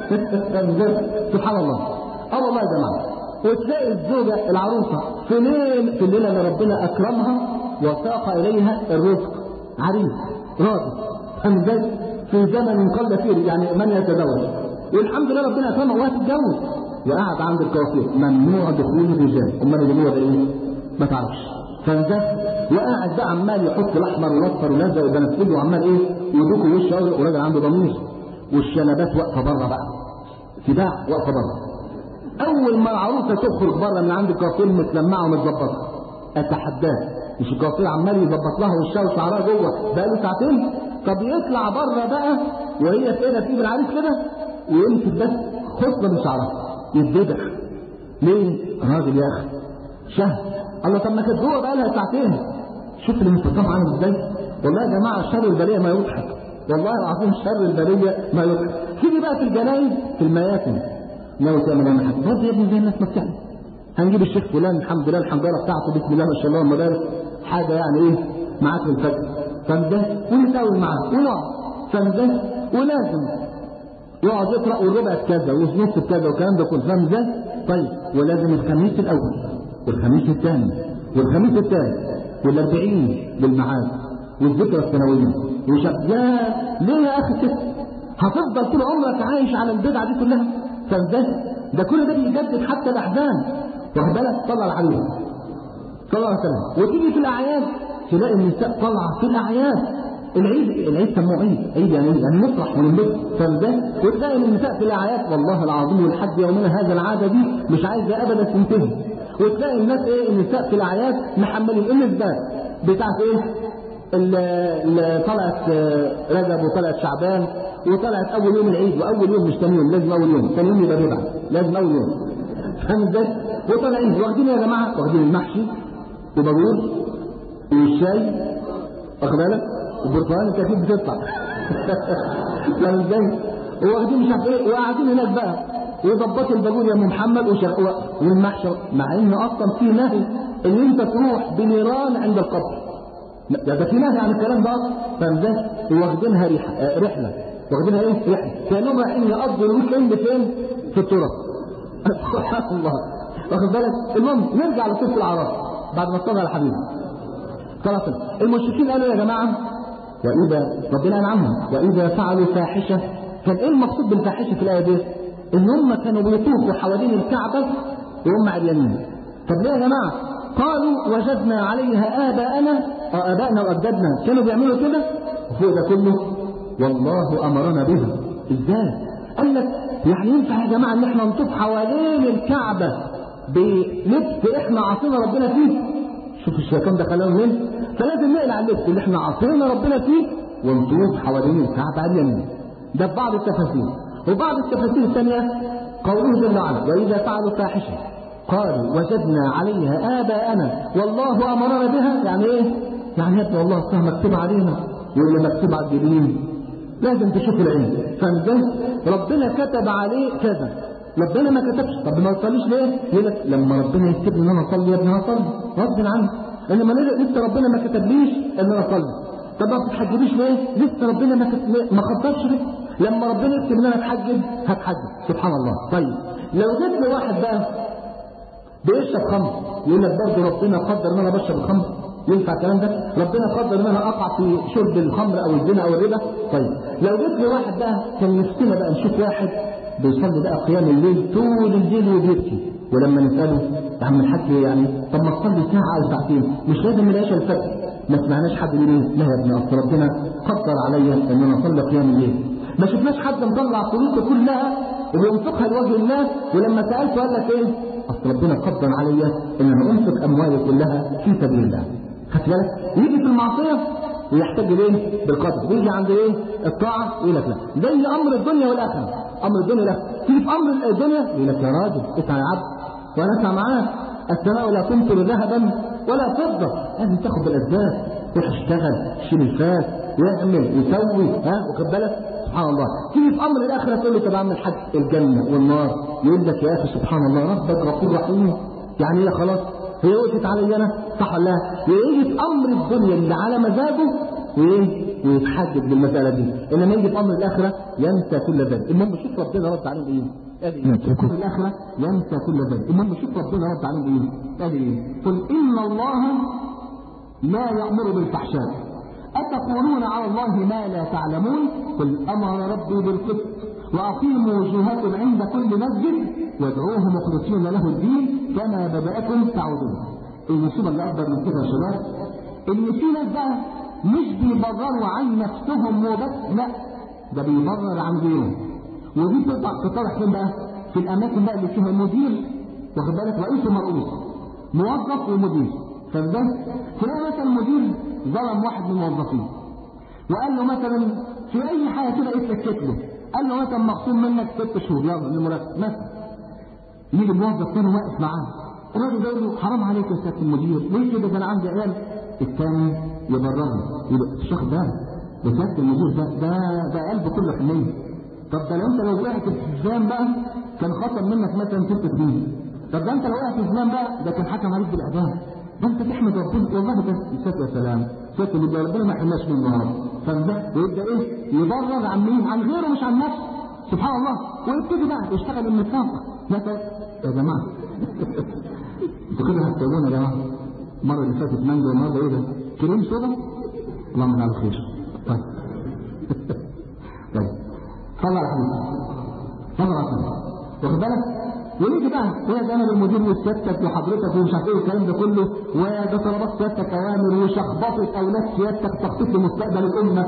سبحان الله. اه والله يا جماعه. وتلاقي الزوجه العروسه في ليل في الليله اللي ربنا اكرمها وساق اليها الرزق عريس راجل فمزاج في زمن قل فيه يعني من يتزوج والحمد لله ربنا اكرمها وهتتجوز وقعد عند الكوافير ممنوع دخول الرجال. امال اللي جوه ده ايه؟ ما تعرفش. فمزاج وقاعد بقى عمال يحط الاحمر والاصفر ولزق وبنفسجي وعمال ايه يدوك وشه وراجل عنده ضمير والشنبات واقفه بره بقى سباع واقفه بره. اول ما العروسه تخرج بره من عند الكوافير متلمعه ومتظبطه اتحداه مش الكوافير عمال يظبط لها وشها وشعرها جوه بقى له ساعتين. طب يطلع بره بقى وهي في ايدها تجيب العريس كده ويمسك بس خصله من شعرها يتذبح. ليه؟ راجل يا اخي شهر. الله طب ما كانت جوه بقى لها ساعتين. شوف الانفصام عامل ازاي. والله يا جماعه شر البريه ما يضحك. والله العظيم شر البريه ما يضحك. تيجي بقى في الجنايز في المياتم ناوي تعمل انا حاجه برضه يا ابني زي الناس ما بتعمل. هنجيب الشيخ فلان الحمد لله الحمدلله بتاعته بسم الله ما شاء الله والمدارس حاجه يعني ايه معاك الفجر فده ونساوي معاه ونقعد فده ولازم يقعد يقرا والربع بكذا والنص بكذا والكلام ده كله فاهم ازاي؟ طيب ولازم الخميس الاول والخميس الثاني والخميس الثالث والاربعين بالمعاد والذكرى السنويه وشغال ليه يا اخي كده؟ هتفضل طول عمرك عايش على البدعه دي كلها فده ده كل ده بيجدد حتى الاحزان واخد بالك طلع العليم صلى الله عليه وسلم. وتيجي في الاعياد تلاقي النساء طالعه في الاعياد العيد العيد سموه عيد عيد يعني يعني نفرح وننبسط فده وتلاقي النساء في الاعياد والله العظيم ولحد يومنا هذا العاده دي مش عايزه ابدا تنتهي. وتلاقي الناس ايه النساء في الاعياد محملين النسبات بتاعت ايه اللي طلعت رجب وطلعت شعبان وطلعت اول يوم العيد واول يوم مش ثاني يوم لازم اول يوم ثاني يوم يبقى ربع لازم اول يوم فاهم ازاي؟ وطالعين واخدين يا جماعه واخدين المحشي وبابور والشاي واخد بالك والبرتقال الكتير بتطلع فاهم ازاي؟ وواخدين مش عارف ايه وقاعدين هناك بقى ويظبطوا البابور يا ام محمد والمحشي مع ان اصلا في نهي ان انت تروح بنيران عند القبر ده, ده في نهي عن الكلام ده اصلا فاهم ازاي؟ واخدينها ريحه آه رحله واخدينها ايه؟ رحله كانهم رايحين يقضوا الويك اند فين؟ في التراث سبحان الله واخد بالك؟ المهم نرجع لقصه الاعراف بعد ما صلى على حبيبي خلاص. المشركين قالوا يا جماعه واذا ربنا انعمهم واذا فعلوا فاحشه كان ايه المقصود بالفاحشه في الايه دي؟ ان هم كانوا بيطوفوا حوالين الكعبه وهم عريانين. طب ليه يا جماعه؟ قالوا وجدنا عليها اباءنا اه ابائنا واجدادنا كانوا بيعملوا كده وفوق ده كله والله امرنا بها. ازاي؟ قال لك يعني ينفع يا جماعه ان احنا نطوف حوالين الكعبه بلبس احنا عصينا ربنا فيه؟ شوف الشيطان ده خلاهم منين؟ فلازم نقلع اللبس اللي احنا عصينا ربنا فيه ونطوف حوالين الكعبه عريانين. ده في بعض التفاسير. وبعض التفاسير الثانيه قوله جل وعلا واذا فعلوا فاحشه قالوا وجدنا عليها آباءنا والله أمرنا بها. يعني إيه؟ يعني يا ابني والله أصلها مكتوب علينا واللي مكتوب على الجبين لازم تشوف العين فاهم؟ ربنا كتب عليه كذا ربنا ما كتبش. طب ما تصليش ليه؟ يقول لك لما ربنا يكتب لي ان انا اصلي يا ابني هصلي غصب عني انما لسه ربنا ما كتبليش ان انا اصلي. طب ما بتحجبيش ليه؟ لسه ربنا ما كتب ما خططش ليه؟ لما ربنا يكتب ان انا اتحجب هتحجب سبحان الله. طيب لو جبت واحد بقى بيشرب خمر يقول لك برضه ربنا قدر ان انا بشرب الخمر ينفع الكلام ده؟ ربنا قدر ان انا اقع في شرب الخمر او الزنا او الربا. طيب لو جبت لي واحد بقى كان نفسنا بقى نشوف واحد بيصلي بقى قيام الليل طول الليل وبيبكي ولما نساله يا عم الحاج يعني طب ما تصلي ساعه او ساعتين مش لازم نلاقيش الفجر ما سمعناش حد يقول ايه؟ لا يا ابني اصل ربنا قدر عليا ان انا اصلي قيام الليل. ما شفناش حد مطلع فلوسه كلها وبينفقها لوجه الله ولما سالته قال لك ايه؟ اصل ربنا قدر عليا ان انا انفق اموالي كلها في سبيل الله. خدت بالك؟ يجي في المعصيه ويحتاج ليه؟ بالقدر، ويجي عند ايه؟ الطاعه يقول لك لا. زي امر الدنيا والاخره، امر الدنيا والاخره، تيجي في امر الدنيا يقول لك يا راجل اسعى يا عبد وانا اسعى معاك، السماء لا تمطر ذهبا ولا فضه، لازم تاخد بالاسباب، روح اشتغل، شيل الفاس، واعمل وسوي، ها واخد بالك؟ سبحان الله. تيجي في امر الاخره تقول له طب اعمل حاج الجنه والنار، يقول لك يا اخي سبحان الله ربك غفور رحيم. يعني ايه خلاص هي وقفت علي انا صح ولا لا؟ يجي في امر الدنيا اللي على مزاجه وايه ويتحدد بالمساله دي، انما يجي في امر الاخره ينسى كل ذلك. المهم شوف ربنا رد عليهم ايه؟ في الاخره ينسى كل ذلك. المهم شوف ربنا رد عليهم ايه؟ قال ايه؟ قل ان الله لا يامر بالفحشاء أتقولون على الله ما لا تعلمون. قل أمر ربي بالقسط وأقيموا وجوهكم عند كل مسجد وادعوه مخلصين له الدين كما بدأكم تعودون. المصيبة اللي أكبر من كده يا شباب إن في ناس بقى مش بيبرروا عن نفسهم وبس، لا ده بيبرر عن غيره. ودي بتطرح فين بقى؟ في الأماكن بقى اللي فيها مدير واخد بالك رئيس ومرؤوس موظف ومدير. فده تلاقي مثلا مدير ظلم واحد من الموظفين وقال له مثلا في اي حاجه كده يتلكك له، قال له مثلا مخصوم منك ست شهور يلا المرتب مثلا. يجي الموظف تاني واقف معاه، الراجل يقول له حرام عليك يا سياده المدير ليه كده ده انا عندي عيال. الثاني يبرره يقول الشيخ ده ده سياده المدير ده ده ده قلبه كله حنيه. طب ده لو انت لو وقعت في الزام بقى كان خصم منك مثلا ست سنين. طب ده انت لو وقعت في الزام بقى ده كان حكم عليك بالاعدام. ده انت تحمد ربنا والله ده يا سلام سياده المدير ربنا ما يحرمناش منه يا رب. فده ويبدا ايه يبرر عن مين؟ عن غيره مش عن نفسه سبحان الله. ويبتدي بقى يشتغل النفاق. مثلا يا جماعه انتوا كده هتتابعونا يا جماعه. المره اللي فاتت مانجا والنهارده ايه ده؟ كريم سودا؟ اللهم اجعله خير. طيب طيب صلى على حبيبي صلى على حبيبي واخد بالك؟ ونيجي بقى هي جانب المدير وسيادتك وحضرتك ومش عارف ايه الكلام ده كله، وده طلبات سيادتك اوامر وشخبطه اولاد سيادتك تخطيط لمستقبل الامه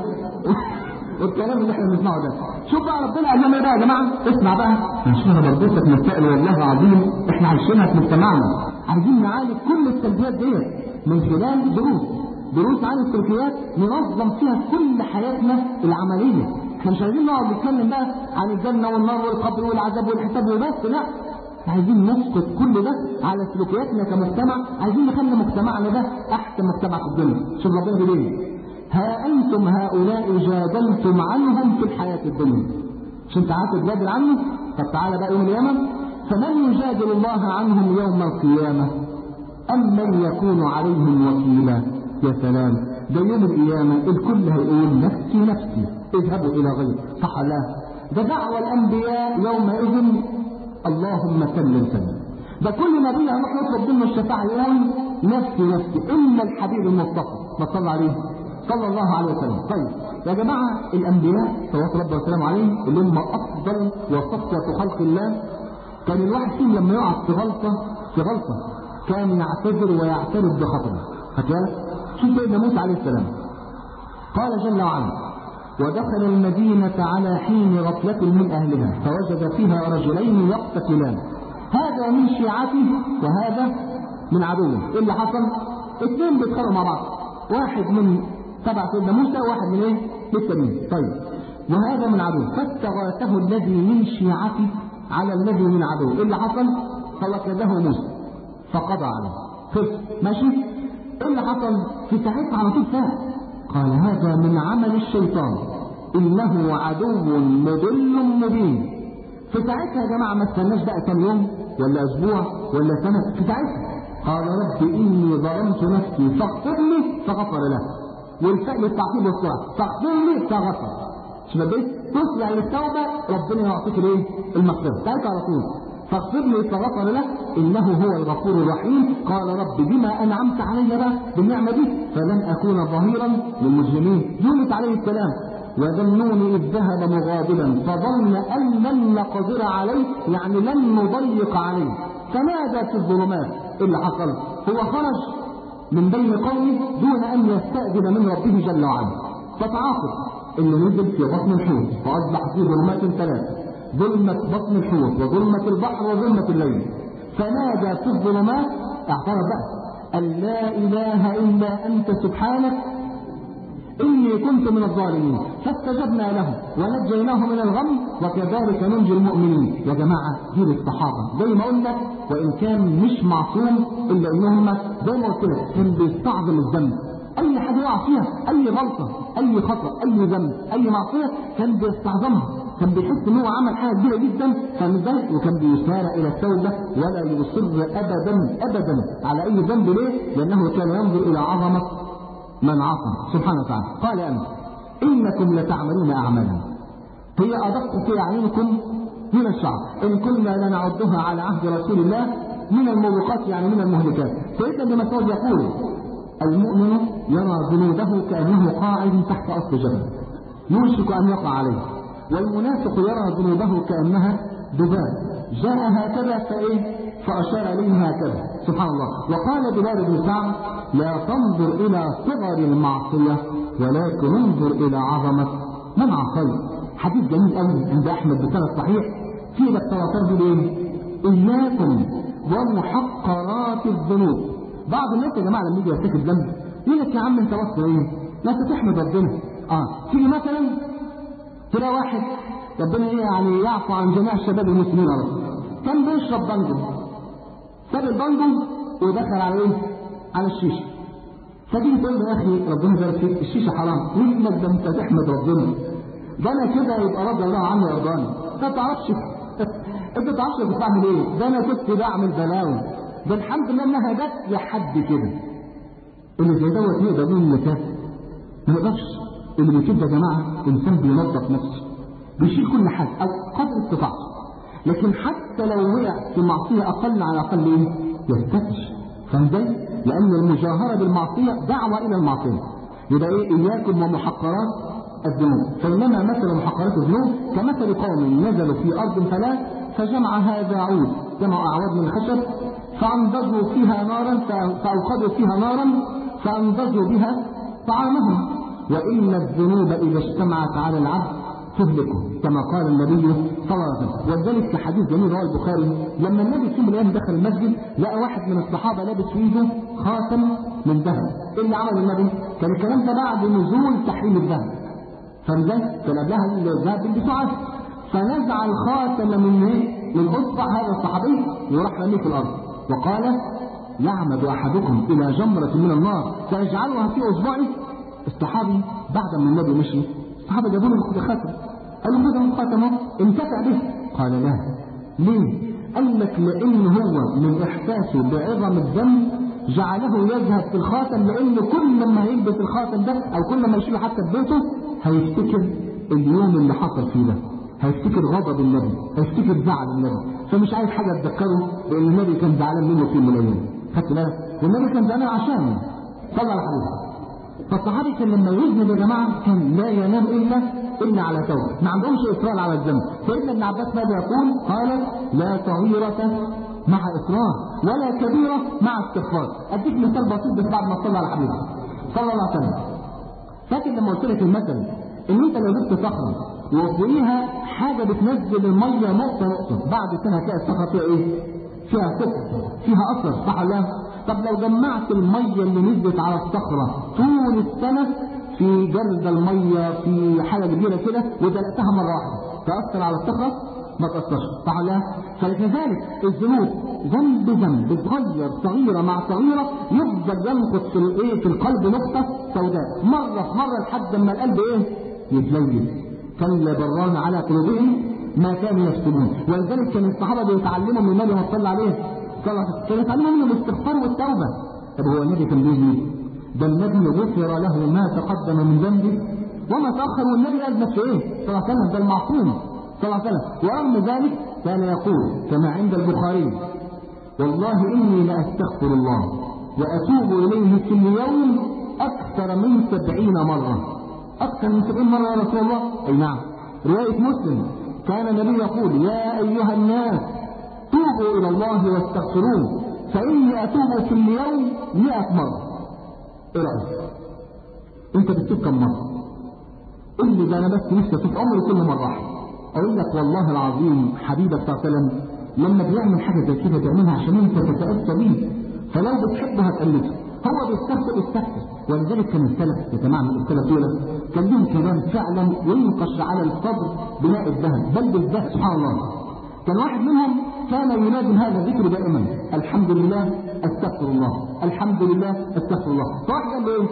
والكلام اللي احنا بنسمعه ده. شوف بقى ربنا قال لنا ايه بقى يا جماعه؟ اسمع بقى عشان انا برضوك مسائل والله العظيم احنا عايشينها في مجتمعنا. عايزين نعالج كل السلبيات ديت من خلال دروس دروس عن السلوكيات ننظم فيها كل حياتنا العمليه. احنا مش عايزين نقعد نتكلم بقى عن الجنه والنار والقبر والعذاب والحساب وبس، لا عايزين نسقط كل ده على سلوكياتنا كمجتمع. عايزين نخلي مجتمعنا ده احسن مجتمع في الدنيا. شوف ربنا بيقول ايه؟ ها انتم هؤلاء جادلتم عنهم في الحياه الدنيا. مش انت عارف تجادل عنه؟ طب تعالى بقى يوم القيامه فمن يجادل الله عنهم يوم القيامه ام من يكون عليهم وكيلا. يا سلام ده يوم القيامه الكل هيقول نفسي نفسي اذهبوا الى غيري صح لا؟ ده دعوى الانبياء يومئذ اللهم سلم سلم. ده كل نبي هنروح نطلب منه الشفاعه يقول نفسي نفسي الا الحبيب المصطفى ما صلى عليه صلى الله عليه وسلم. طيب يا جماعه الانبياء صلوات ربنا وسلامه عليهم اللي هم افضل وصفوه خلق الله، كان الواحد فيهم لما يقع في غلطه في غلطه كان يعتذر ويعترف بخطئه. هكذا شوف سيدنا موسى عليه السلام قال جل وعلا ودخل المدينة على حين غفلة من أهلها فوجد فيها رجلين يقتتلان هذا من شيعته وهذا من عدوه. إيه اللي حصل؟ اثنين بيتخانقوا مع بعض، واحد من تبع سيدنا موسى وواحد من ايه؟ التانيين. طيب وهذا من عدوه فاستغاثه الذي من شيعته على الذي من عدوه. إيه اللي حصل؟ فوكده موسى فقضى عليه. خف ماشي؟ إيه اللي حصل؟ في ساعتها على طول ساعة قال هذا من عمل الشيطان إنه عدو مضل مبين. في ساعتها يا جماعة ما استناش بقى كم يوم ولا أسبوع ولا سنة، في ساعتها قال رب إني ظلمت نفسي فاغفر لي فغفر له. والفعل التعقيب والسرعة فاغفر لي فغفر. شباب تسرع للتوبة ربنا يعطيك الايه؟ المغفرة ساعتها على طول. فاغفر لي فغفر له انه هو الغفور الرحيم. قال رب بما انعمت علي بقى بالنعمه دي فلن اكون ظهيرا للمجرمين. يونس عليه السلام وذنون اذ ذهب مغاضبا فظن ان لن نقدر عليه يعني لن نضيق عليه فنادى في الظلمات. ايه اللي حصل؟ هو خرج من بين قومه دون ان يستأذن من ربه جل وعلا فتعاقب انه نزل في بطن الحوت فاصبح في ظلمات ثلاثه ظلمة بطن الحوت وظلمة البحر وظلمة الليل فنادى في الظلمات اعترف بقى أن لا إله إلا أنت سبحانك إني كنت من الظالمين فاستجبنا له ونجيناه من الغم وكذلك ننجي المؤمنين. يا جماعة جيل الصحابة زي ما قلنا وإن كان مش معصوم إلا إنهم زي ما قلت لك كان بيستعظم الذنب اي حاجه يقع فيها، اي غلطه، اي خطا، اي ذنب، اي معصيه كان بيستعظمها، كان بيحس ان هو عمل حاجه كبيره جدا فمتضايق، وكان بيسارع الى التوبه ولا يصر ابدا ابدا على اي ذنب. ليه؟ لانه كان ينظر الى عظمه من عصم سبحانه وتعالى. قال أنس: انكم لتعملون اعمالا هي ادق في اعينكم من الشعر ان كنا لنعدها على عهد رسول الله من الموبقات، يعني من المهلكات. سيدنا ابن مسعود يقول: المؤمن يرى ذنوبه كانه قاعد تحت اصل جبل يوشك ان يقع عليه، والمنافق يرى ذنوبه كانها ذباب جاء هكذا فايه فاشار اليه هكذا. سبحان الله. وقال بلال بن سعد: لا تنظر الى صغر المعصيه ولكن انظر الى عظمه من عصيت. حديث جميل قوي عند احمد بسند صحيح في لك ثلاثه بايه؟ اياكم ومحقرات الذنوب. بعض الناس يا جماعه لما يجي يرتكب ذنب يقول لك: يا عم انت وصل ايه؟ لا تحمد ربنا. اه تيجي مثلا تلاقي واحد ربنا ايه يعني يعفو عن جميع الشباب المسلمين على طول كان بيشرب بانجو، ساب البانجو ودخل على ايه؟ على الشيشه. فتيجي تقول له: يا اخي ربنا يبارك فيك الشيشه حرام. يقول لك: ده انت تحمد ربنا، ده انا كده يبقى رضي الله عني ويرضاني. انت ما تعرفش انت ما تعرفش كنت بعمل ايه؟ ده انا كنت بعمل بلاوي، ده الحمد لله انها جت لحد كده. اللي زي دوت يقدر يقول اللي كده ما يقدرش. اللي بيكده يا جماعه انسان بينظف نفسه، بيشيل كل حاجه او قدر استطاعته، لكن حتى لو وقع في معصيه اقل على اقل ايه؟ يفتش. فاهم ازاي؟ لان المجاهره بالمعصيه دعوه الى المعصيه. يبقى ايه؟ اياكم ومحقرات الذنوب، فانما مثل محقرات الذنوب كمثل قوم نزلوا في ارض فلا فجمع هذا عود، جمع اعواد من الخشب فانضجوا فيها نارا فاوقدوا فيها نارا فانضجوا بها طعامهم، وان الذنوب اذا اجتمعت على العبد تهلكه كما قال النبي صلى الله عليه وسلم. وذلك في حديث جميل رواه البخاري لما النبي في يوم من الايام دخل المسجد لقى واحد من الصحابه لابس في ايده خاتم من ذهب. ايه اللي عمله النبي؟ كان الكلام ده بعد نزول تحريم الذهب. فازاي؟ كان قبلها الذهب بيلبسوه عسل. فنزع الخاتم من ايه؟ من اصبع هذا الصحابي وراح رميه في الارض وقال: يعمد احدكم الى جمره من النار فيجعلها في اصبعه. الصحابي بعد ما النبي مشي الصحابه جابوا له الخاتم، قالوا: خذ الخاتم انتفع به. قال: لا. ليه؟ قال لك: لان هو من احساسه بعظم الذنب جعله يذهب في الخاتم، لانه كل ما يلبس الخاتم ده او كل ما يشيله حتى في بيته هيفتكر اليوم اللي حصل فيه ده، هيفتكر غضب النبي، هيفتكر زعل النبي، فمش عايز حاجه تذكره بان النبي كان زعلان منه في يوم من الايام. خدت بالك؟ والنبي كان زعلان عشانه صلى الله عليه وسلم. فالصحابي كان لما يذنب يا جماعه كان لا ينام الا الا على توبه، ما عندهمش اصرار على الذنب. سيدنا ابن عباس ماذا يقول؟ قال: لا صغيرة مع اصرار ولا كبيره مع استغفار. اديك مثال بسيط بس بعد ما صلى على حبيبه صلى الله عليه وسلم. فاكر لما قلت لك المثل ان انت لو جبت صخره وفوقيها حاجه بتنزل الميه نقطه نقطه، بعد سنه هتلاقي الصخره فيها ايه؟ فيها سكر، فيها اثر، صح ولا لا؟ طب لو جمعت الميه اللي نزلت على الصخره طول السنه في جرد الميه في حاجه كبيره كده ودلقتها مره واحده تاثر على الصخره؟ ما تاثرش، صح ولا لا؟ فلذلك الذنوب ذنب ذنب صغير صغيره مع صغيره يفضل ينقص في الايه؟ في القلب نقطه سوداء مره في مره لحد ما القلب ايه؟ يتليل. كلا بران على قلوبهم ما كانوا يكسبون. ولذلك كان الصحابه بيتعلموا من النبي صلى عليه كانوا يتعلموا منه الاستغفار والتوبه. طب هو النبي كان بيقول ده النبي غفر له ما تقدم من ذنبه وما تاخر، والنبي قال نفسه ايه؟ صلى الله عليه وسلم ده المعصوم صلى الله عليه وسلم. ورغم ذلك كان يقول كما عند البخاري: والله اني لاستغفر الله واتوب اليه في اليوم اكثر من سبعين مره. اكثر من سبعين مره يا رسول الله؟ اي نعم. روايه مسلم كان النبي يقول: يا ايها الناس توبوا الى الله واستغفروه فاني اتوب في اليوم مئة مره. ايه رايك؟ انت بتتوب كم مره؟ قل لي: ده انا بس لسه في عمري كل مره واحده. اقول لك والله العظيم حبيبك صلى الله عليه وسلم لما بيعمل حاجه زي كده بيعملها عشان انت تتاسى بيه، فلو بتحبه هتقلده. هو بيستغفر يستغفر. ولذلك كان السلف يا جماعه من السلف دول كان لهم كلام فعلا ينقش على الصدر بناء الذهب بل بالذهب سبحان الله. كان واحد منهم كان يلازم هذا الذكر دائما: الحمد لله استغفر الله، الحمد لله استغفر الله. فواحد قال له ايه؟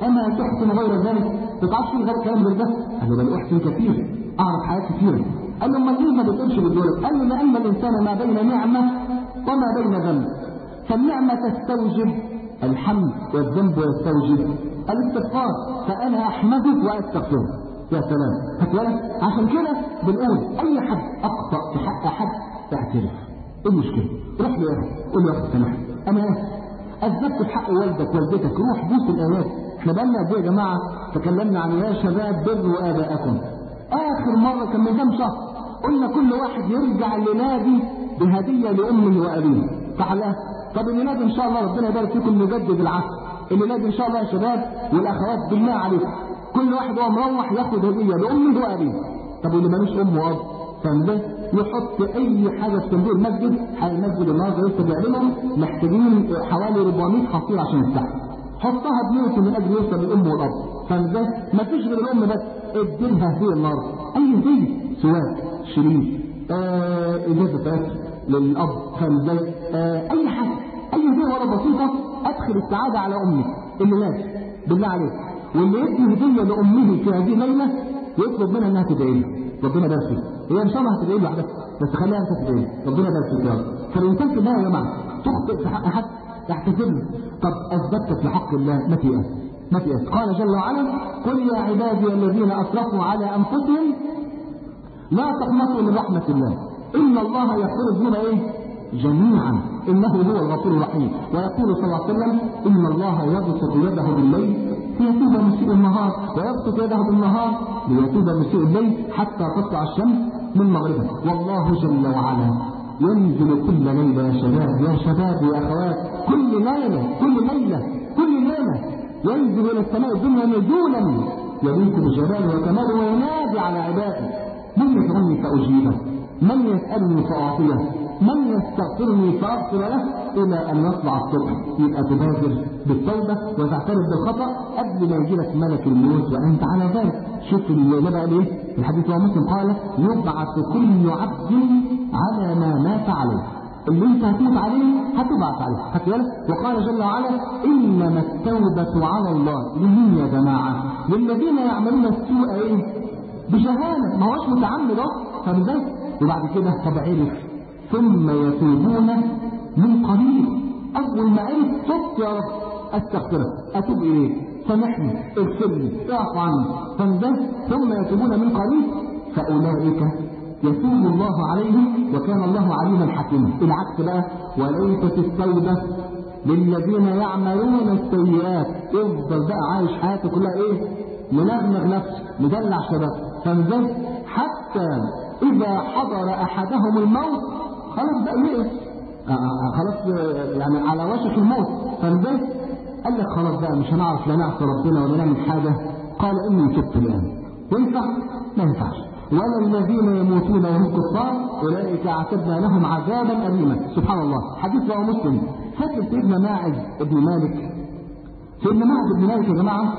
اما تحسن غير ذلك؟ ما تعرفش غير الكلام غير ده؟ قال له بل احسن كثير، اعرف حاجات كثيره. قال له امال ليه ما بتقولش بالدول؟ قال له لان الانسان ما بين نعمه وما بين ذنب، فالنعمه تستوجب الحمد والذنب يستوجب الاستغفار، فانا احمده واستغفره. يا سلام، هتقول عشان كده بنقول اي حد اخطا في حق احد اعترف. ايه المشكله؟ روح له قول له يا اخي سامحني انا اثبتت في حق والدك والدتك، روح بوس الايات. احنا بقالنا قد ايه يا جماعه تكلمنا عن يا شباب بروا اباءكم. اخر مره كان من كام شهر قلنا كل واحد يرجع لنادي بهديه لامه وابيه، صح لا؟ طب الميلاد ان شاء الله ربنا يبارك فيكم نجدد العهد، الميلاد ان شاء الله يا شباب والاخوات بالله عليكم كل واحد وهو مروح ياخد هديه لامه وابيه. طب واللي مالوش ام واب فده يحط اي حاجه في صندوق المسجد. حال المسجد النهارده لسه بيعلنهم محتاجين حوالي أربعمائة حصيره عشان يفتحوا، حطها بنيته من اجل يوصل للام والاب. فده مفيش غير الام بس، اديلها هديه النهارده اي هديه، سواك، شريف، آه اجازه فاتر للاب، فاهم ازاي؟ آه اي حاجه، اي هديه ورا بسيطه ادخل السعاده على امك الميلاد بالله عليك. واللي يدي هديه لامه في هذه الليله يطلب منها انها تدعي له ربنا يبارك فيك. هي ان شاء الله هتدعي له وحدها بس خليها انت تدعي ربنا يبارك فيك يا رب. فالانسان في النهايه يا جماعه تخطئ في حق احد اعتذر له. طب اثبتت في حق الله ما في ما في قال جل وعلا قل يا عبادي الذين اسرفوا على انفسهم لا تقنطوا من رحمه الله ان الله يغفر الذنوب ايه؟ جميعا انه هو الغفور الرحيم. ويقول صلى الله عليه وسلم ان الله يبسط يده بالليل ليتوب مسيء النهار ويبسط يده بالنهار ليتوب مسيء الليل حتى تطلع الشمس من مغربها. والله جل وعلا ينزل كل ليله يا شباب يا شباب يا اخوات، كل ليله كل ليله كل ليله ينزل الى السماء الدنيا نزولا يليق بجلاله وكماله وينادي على عباده من يدعوني فاجيبه من يسالني فاعطيه من يستغفرني فاغفر له الى ان يطلع الصبح. يبقى تبادر بالتوبه وتعترف بالخطا قبل ما يجي لك ملك الموت وانت على ذلك. شوف اللي بقى ايه الحديث هو مسلم قال يبعث كل عبد على ما مات عليه. اللي انت هتموت عليه هتبعث عليه هتقول. وقال جل وعلا انما التوبه على الله لمين يا جماعه؟ للذين يعملون السوء ايه؟ بجهاله، ما هوش متعمد اهو فبذلك. وبعد كده طب عرف ثم يتوبون من قريب. اول ما عرف تبت يا رب استغفرك اتوب اليك سامحني اغفر لي اعف عني فانزل ثم يتوبون من قريب فاولئك يتوب الله عليهم وكان الله عليما حكيما. العكس بقى وليست التوبه للذين يعملون السيئات. يفضل بقى عايش حياته كلها ايه؟ منغنغ نفسه مدلع شباب فانزل حتى اذا حضر احدهم الموت خلاص بقى يئس آه خلاص يعني على وشك الموت فانزل قال لك خلاص بقى مش هنعرف لا نعصي ربنا ولا نعمل حاجه. قال اني تبت الان. ينفع؟ ما ينفعش. ولا الذين يموتون وهم كفار اولئك اعتدنا لهم عذابا اليما. سبحان الله. حديث رواه مسلم. فاكر سيدنا ماعز بن مالك؟ سيدنا ماعز بن مالك يا جماعه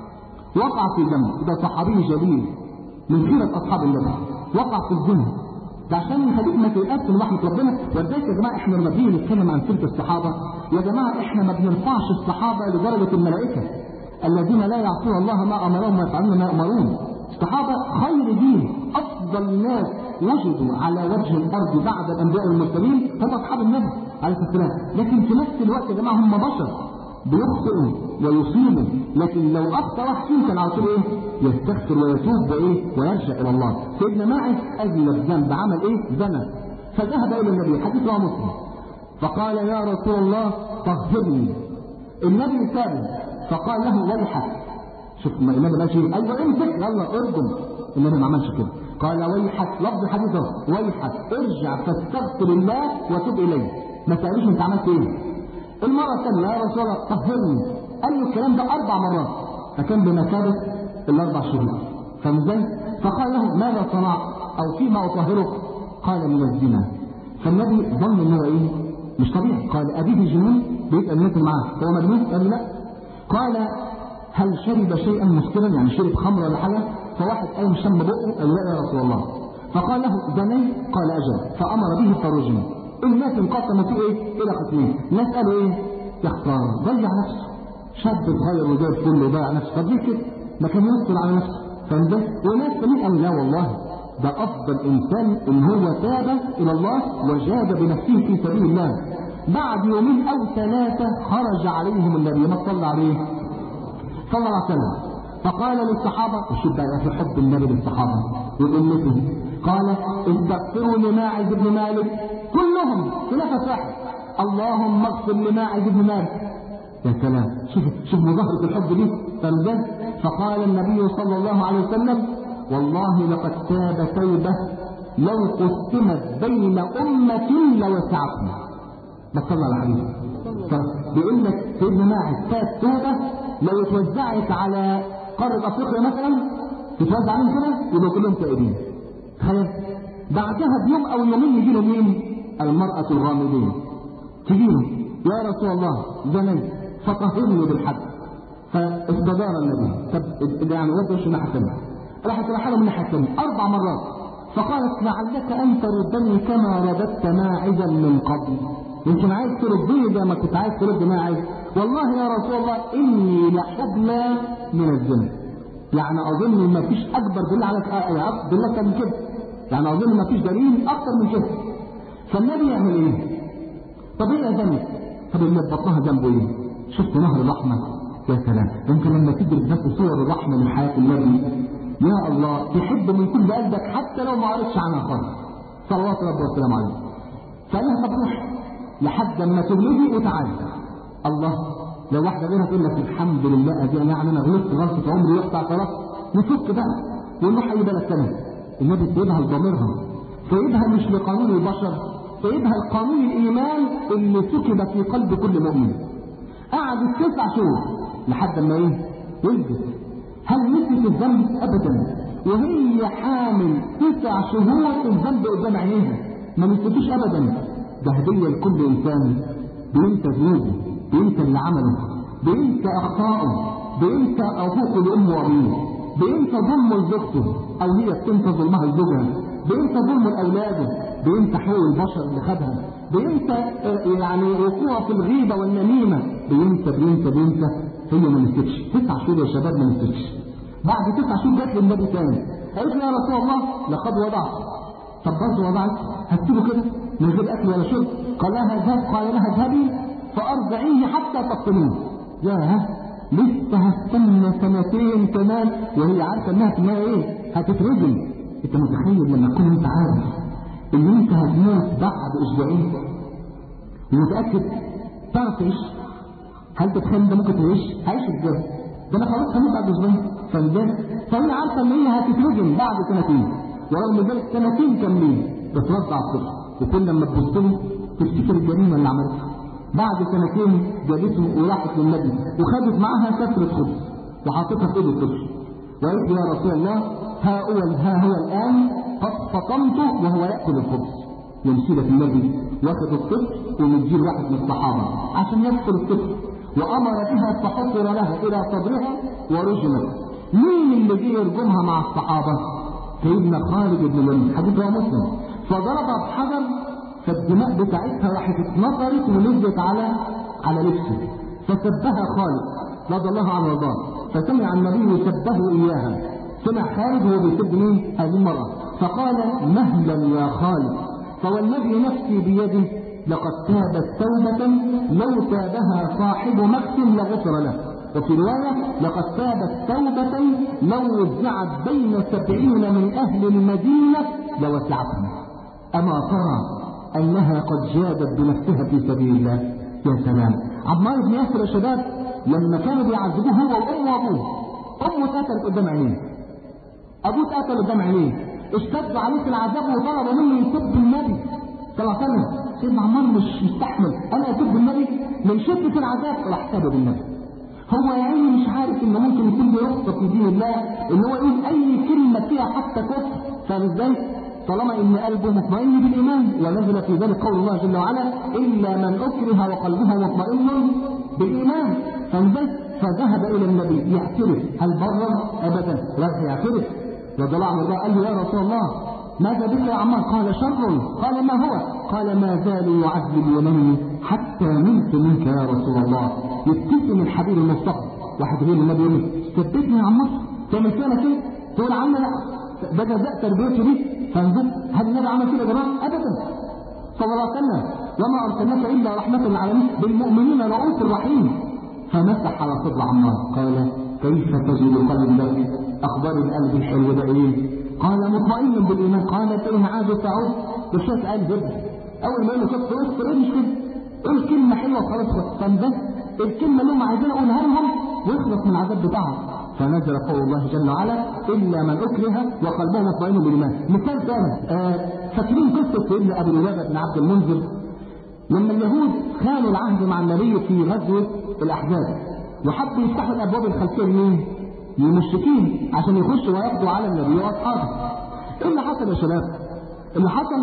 وقع في ذنب، ده صحابي جليل من خيرة اصحاب النبي، وقع في الذنب ده عشان يخليك ما تيأس من رحمه ربنا. ولذلك يا جماعه احنا لما بنيجي نتكلم عن سيره الصحابه يا جماعه احنا ما بنرفعش الصحابه لدرجه الملائكه الذين لا يعصون الله ما امرهم ويفعلون ما يؤمرون. الصحابه خير دين، افضل الناس وجدوا على وجه الارض بعد الانبياء والمرسلين هم اصحاب النبي عليه الصلاه والسلام. لكن في نفس الوقت يا جماعه هم بشر بيخطئوا ويصيبوا، لكن لو اخطا واحد فيهم كان على طول ايه؟ يستغفر ويتوب وايه؟ ويرجع الى الله. سيدنا ماعز اذنب ذنب عمل ايه؟ زنى فذهب الى النبي حديث رواه مسلم فقال يا رسول الله طهرني. النبي سابه فقال له ويحك. شوف النبي ماشي ايوه امسك يلا ارجم. النبي ما عملش كده قال ويحك لفظ الحديث ويحك ارجع فاستغفر الله وتوب اليه. ما سالوش انت عملت ايه؟ المرة الثانية يا رسول الله طهرني. قال له الكلام ده أربع مرات فكان بمثابة الأربع شهور فمزاي. فقال له ماذا صنع أو فيما أطهرك؟ قال من الزنا. فالنبي ظن إنه إيه؟ مش طبيعي. قال أبيه جنون بيبقى الناس معاه هو مجنون؟ قال لا. قال هل شرب شيئا مسكرا يعني شرب خمر ولا حاجة؟ فواحد قام شم بقه قال لا يا رسول الله. فقال له زني؟ قال أجل. فأمر به فرجم. الناس انقسموا في ايه؟ الى قسمين. ناس قالوا ايه؟ يا خساره ضيع نفسه شاب صغير وزي الفل وضيع نفسه، طب ليه كده؟ ما كان يصبر على نفسه، فاهم ده؟ وناس تانيين قالوا لا والله ده افضل انسان ان هو تاب الى الله وجاد بنفسه في سبيل الله. بعد يومين او ثلاثه خرج عليهم النبي، ما صلى عليه صلى الله عليه وسلم، فقال للصحابه، وشوف بقى في حب النبي للصحابه وامته، قال استغفروا لماعز بن مالك كلهم في نفس واحد، اللهم اغفر لماعز بن مالك. يا سلام، شوف شوف مظاهره الحب دي، فمزاج. فقال النبي صلى الله عليه وسلم والله لقد تاب توبه لو قسمت بين امه لوسعتهم. ما صلى على الحديث. بيقول لك سيدنا ماعز تاب توبه لو اتوزعت على قاره افريقيا مثلا، تتوزع عليهم كده يبقوا كلهم تائبين. تخيل بعدها بيوم او يومين يجي له مين؟ المراه الغامضين تجي له، يا رسول الله زنيت فطهرني بالحد. فاستدار النبي، طب يعني وضعش الناحيه الثانيه، راحت راح له من الناحيه الثانيه اربع مرات، فقالت لعلك ان تردني كما رددت ماعزا من قبل، يمكن عايز تردني زي ما كنت عايز ترد ماعز. والله يا رسول الله اني لحبلى من الزنا، يعني اظن ما فيش اكبر دليل على دليل اكتر من كده، يعني اظن ما فيش دليل اكتر من كده. فالنبي يعمل ايه؟ طب ايه ذنب؟ طب اللي بطنها ذنبه ايه؟ شفت نهر الرحمه؟ يا سلام، يمكن لما تدرك بس صور الرحمه من حياه النبي يا الله تحب من كل قلبك حتى لو ما قريتش عنها خالص صلوات ربي وسلامه عليه. فقالها طب روح لحد ما تولدي وتعالي. الله، لو واحده غيرها تقول لك الحمد لله ادي يعني انا غلطت غلطه عمري يقطع خلاص نفك بقى ونروح اي بلد ثانيه. النبي سيبها لضميرها، سيبها مش لقانون البشر، سيبها لقانون الايمان اللي سكب في قلب كل مؤمن. قعدت تسع شهور لحد ما ايه؟ ولدت. هل نسيت الذنب؟ ابدا، وهي حامل تسع شهور الذنب قدام عينيها ما نسيتوش ابدا. ده هديه لكل انسان بينسى ذنوبه، بينسى اللي عمله، بينسى اخطائه، بينسى عقوقه لامه وابيه، بينسى ظلمه لزوجته او هي بتنسى ظلمها لزوجها، بينسى ظلمه لاولاده، بينسى حقوق البشر اللي خدها، بينسى يعني وقوعه في الغيبه والنميمه، بينسى بينسى بينسى. هي ما نسيتش تسع شهور يا شباب، ما نسيتش. بعد تسع شهور جت للنبي تاني، قالت له يا رسول الله لقد وضعت. طب برضه وضعت؟ هتسيبه كده من غير اكل ولا شرب؟ قال لها اذهب، قال لها اذهبي فارضعيه حتى تفطميه. ياه، لسه هستنى سنتين كمان وهي عارفه انها في النهايه ايه؟ هتترجم. انت متخيل لما تكون انت عارف ان انت هتموت بعد اسبوعين ومتاكد تعرف تعيش؟ هل تتخيل انت ممكن تعيش؟ عايش ازاي؟ ده انا خلاص هموت بعد اسبوعين. فازاي؟ فهي عارفه ان هي هتترجم بعد سنتين، ورغم ذلك سنتين كاملين بترضع الطفل، وكل لما تبص له تفتكر الجريمه اللي عملتها. بعد سنتين جابته وراحت للنبي وخدت معاها كسرة خبز وحطتها في ايد الطفل وقالت يا رسول الله ها هو ها هو الان قد فطمته وهو ياكل الخبز. يمشي لك النبي واخد الطفل ومديه واحد من الصحابه عشان يدخل الطفل، وامر بها فحصر لها الى صدرها ورجمت. مين اللي جه يرجمها مع الصحابه؟ سيدنا خالد بن الوليد، حديث رواه مسلم. فضربها بحجر فالدماء بتاعتها راحت اتنطرت ونزلت على على لبسه، فسبها خالد رضي الله عنه وارضاه، فسمع النبي سبه اياها. سمع خالد وهو بيسب مين؟ هذه المراه، فقال مهلا يا خالد، فوالذي نفسي بيده لقد تابت توبه لو تابها صاحب مكس لغفر له. وفي روايه لقد تابت توبه لو وزعت بين سبعين من اهل المدينه لوسعتهم. اما ترى انها قد جادت بنفسها في سبيل الله؟ يا سلام. عمار بن ياسر يا شباب لما كانوا بيعذبوه هو وامه وابوه، امه اتقتلت قدام عينيه، ابوه اتقتل قدام عينيه، اشتدوا عليه في العذاب وطلبوا منه يسب النبي صلى الله عليه وسلم. سيدنا عمار مش مستحمل، انا اسب النبي من شده العذاب، راح سبب النبي. هو يا عيني مش عارف انه ممكن يكون له رخصه في دين الله ان هو يقول اي كلمه فيها حتى كفر، فاهم ازاي؟ طالما ان قلبه مطمئن بالايمان، ونزل في ذلك قول الله جل وعلا الا من اكره وقلبه مطمئن بالايمان. فذهب الى النبي يعترف، هل برر؟ ابدا، لا يعترف. رضي الله عنه قال له يا رسول الله ماذا بك يا عمار؟ قال شر. قال ما هو؟ قال ما زالوا يعذبونني حتى نلت منك يا رسول الله. يبتسم الحبيب المصطفى. واحد يقول للنبي يقول له ثبتني يا عم مصر، تعمل فينا كده؟ تقول عني لا، ده جزاء تربيته دي. فانزل هل النبي عمل كده يا جماعه؟ ابدا صلى الله عليه وسلم، وما ارسلناك الا رحمه للعالمين بالمؤمنين رؤوف رحيم. فمسح على صدر عمار قال كيف تجد قلبك؟ اخبار القلب الحلو ده ايه؟ قال مطمئن بالايمان. قال فان عاد تعود بشويه قلب جدا. اول ما يقول له كف وسط ايه مش كده؟ قول كلمه حلوه خلاص. فانزل الكلمه اللي هم عايزين اقولها لهم ويخلص من العذاب بتاعهم. فنزل قول الله جل وعلا الا من اكره وقلبه مطمئن بالايمان. مثال ثاني، آه فاكرين قصه سيدنا ابو لبابه بن عبد المنذر لما اليهود خانوا العهد مع النبي في غزوه الاحزاب وحبوا يفتحوا الابواب الخلفيه لمين؟ للمشركين عشان يخشوا ويقضوا على النبي واصحابه. ايه اللي حصل يا شباب؟ اللي حصل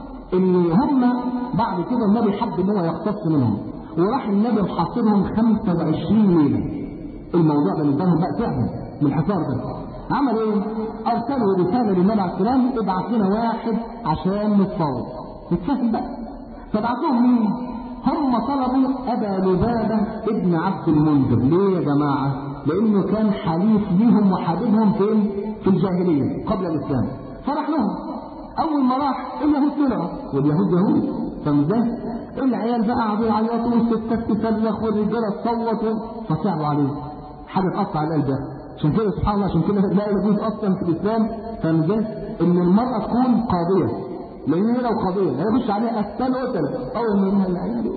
ان هم بعد كده النبي حب ان هو يقتص منهم وراح النبي محاصرهم خمسة وعشرين ليله. الموضوع بالنسبه لهم بقى تعب من الحصار ده. عمل ايه؟ ارسلوا رساله للنبي عليه السلام ابعت لنا واحد عشان نتفاوض نتفاهم بقى. فبعتوهم مين؟ هم طلبوا ابا لبابه ابن عبد المنذر. ليه يا جماعه؟ لانه كان حليف ليهم وحبيبهم فين؟ في الجاهليه قبل الاسلام. فراح لهم. اول ما راح اليهود طلعوا واليهود يهود فمده العيال بقى قعدوا يعيطوا والستات تصرخ والرجاله تصوت فصعبوا عليه. حاجه تقطع القلب ده. عشان كده سبحان الله عشان كده لا يجوز اصلا في الاسلام فمده ان المراه تكون قاضيه. لان هي لو قاضيه هيخش عليها قتال قتل اول ما العيال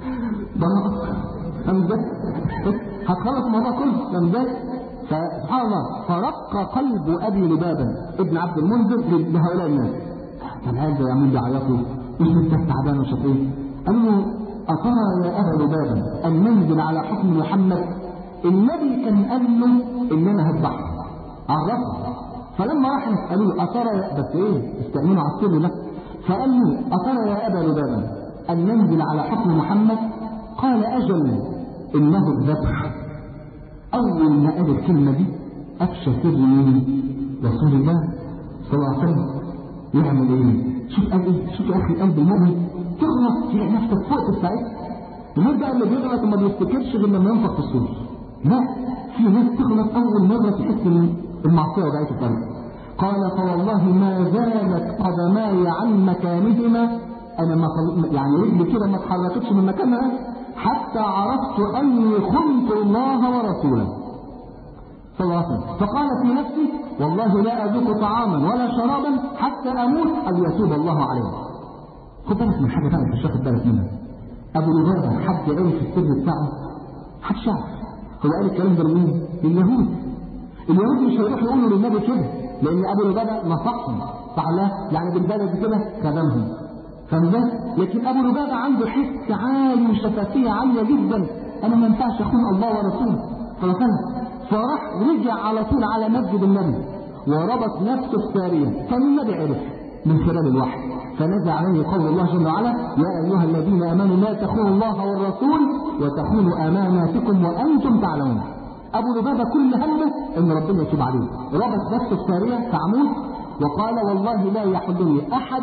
براءه فمده هتخلص الموضوع كله فمده. فسبحان الله فرق قلب ابي لبابه ابن عبد المنذر لهؤلاء الناس. فالعيال ده يعملوا يعيطوا مش مستفتح تعبان ومش ايه. قال له أترى يا أبا لبابة أن ننزل على حكم محمد؟ النبي كان قال له إن أنا هذبحه عرفه. فلما راح يسألوه أترى بس إيه استأمنوا على السر ده. فقال له أترى يا أبا لبابة أن ننزل على حكم محمد؟ قال أجل إنه الذبح. أول ما قال الكلمة دي أفشى سر من رسول الله صلى الله عليه وسلم. يعمل إيه؟ شوف قال إيه؟ شوف يا أخي قلب المؤمن تغلط تلاقي نفسك فوق الساعات. الناس بقى اللي بيغلط وما بيفتكرش غير لما ينفخ في الصوت. لا، في ناس تغلط اول مره تحس ان المعصيه وجعت الطريق. قال فوالله ما زالت قدماي عن مكانهما، انا ما يعني رجلي كده ما اتحركتش من مكانها حتى عرفت اني خنت الله ورسوله صلى الله عليه وسلم. فقال في نفسي والله لا اذوق طعاما ولا شرابا حتى اموت او يتوب الله عليه. خد بالك من حاجه بقى انت مش واخد بالك منها. ابو لبابه حد عرف السر بتاعه؟ محدش يعرف. هو قال الكلام ده لمين؟ لليهود. اليهود مش هيروحوا يقولوا للنبي كده لان ابو لبابه نصحهم صح لا؟ يعني بالبلد كده خدمهم. فاهم؟ لكن ابو لبابه عنده حس عالي وشفافيه عاليه جدا. انا ما ينفعش اخون الله ورسوله صلى الله عليه وسلم. فراح رجع على طول على مسجد النبي وربط نفسه في ساريه. كان النبي عرف من خلال الوحي. فنزل عليه قول الله جل وعلا يا ايها الذين امنوا لا تخونوا الله والرسول وتخونوا اماناتكم وانتم تعلمون. ابو لبابه كل همه ان ربنا يتوب عليه. ربط نفسه في ساريه في عمود وقال والله لا يحلني احد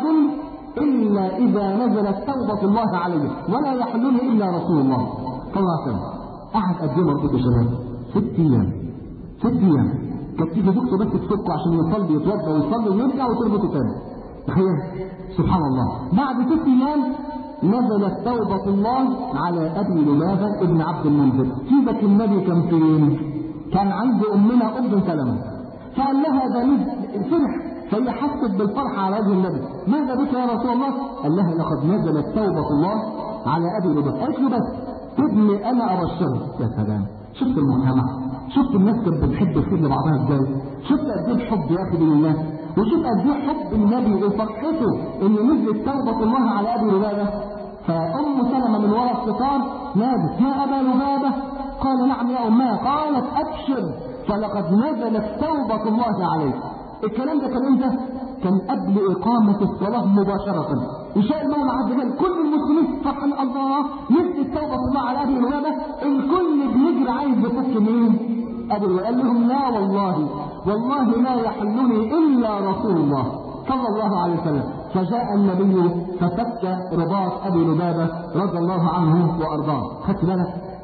الا اذا نزلت توبه الله عليه ولا يحلني الا رسول الله صلى الله عليه وسلم. قعد قد ايه مربوط يا شباب؟ ست ايام. ست ايام كانت تيجي زوجته بس تفكه عشان يصلي يتوضا ويصلي ويرجع وتربطه تاني. تخيل سبحان الله. بعد ست ايام نزلت توبه الله على ابي لبابه ابن عبد المنذر. سيدك النبي كان فين؟ كان عند امنا ام سلمه. فقال لها ده فرح فهي حست بالفرح على وجه النبي. ماذا بك يا رسول الله؟ قال لها لقد نزلت توبه الله على ابي لبابه. قالت له بس ابني انا ابشره. يا سلام. شفت المجتمع؟ شفت الناس كانت بتحب الخير لبعضها ازاي؟ شفت قد ايه الحب يا اخي بين الناس؟ وشوف قد ايه حب النبي وفرحته ان نزلت توبه الله على ابي لبابه. فام سلمه من وراء الستار نادت يا ابا لبابه. قال نعم يا امها. قالت ابشر فلقد نزلت توبه الله عليك. الكلام ده كان امتى؟ كان قبل اقامه الصلاه مباشره. وشاء المولى عز وجل كل المسلمين فرحان الله نزلت توبه الله على ابي لبابه. الكل بيجري عايز يفك مين؟ ابي لبابه. قال لهم لا والله والله لا يحلني الا رسول الله صلى الله عليه وسلم. فجاء النبي ففك رباط ابي لبابه رضي الله عنه وارضاه. خدت بالك؟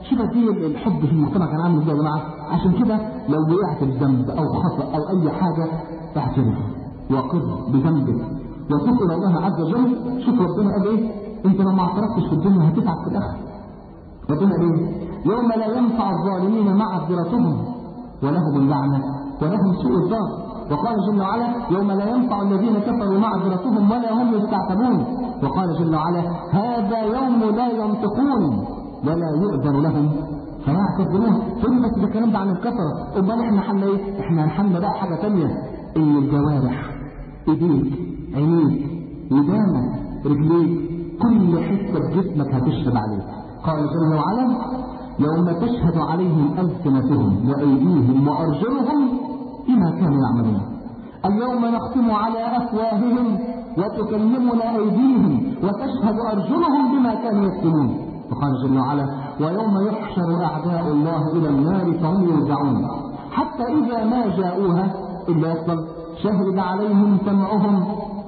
شوف دي الحب في المجتمع كان عامل ازاي يا جماعه. عشان كده لو وقعت في ذنب او خطا او اي حاجه اعترف وقر بذنبك وتوب الى الله عز وجل. شوف ربنا قال ايه؟ انت لو ما اعترفتش في الدنيا هتتعب في الاخره. ربنا قال ايه؟ يوم لا ينفع الظالمين معذرتهم ولهم اللعنه ولهم سوء الدار. وقال جل وعلا يوم لا ينفع الذين كفروا معذرتهم ولا هم يستعتبون. وقال جل وعلا هذا يوم لا ينطقون ولا يؤذن لهم فيعتذرون. تقول بس ده الكلام ده عن الكفره، امال احنا حلنا ايه؟ احنا حلنا بقى حاجه ثانيه، ان الجوارح ايديك عينيك ودانك رجليك كل حته في جسمك هتشهد عليك. قال جل وعلا يوم تشهد عليهم السنتهم وايديهم وارجلهم بما كانوا يعملون. اليوم نختم على افواههم وتكلمنا ايديهم وتشهد ارجلهم بما كانوا يكتمون. وقال جل وعلا ويوم يحشر اعداء الله الى النار فهم يوزعون حتى اذا ما جاءوها الا يصل شهد عليهم سمعهم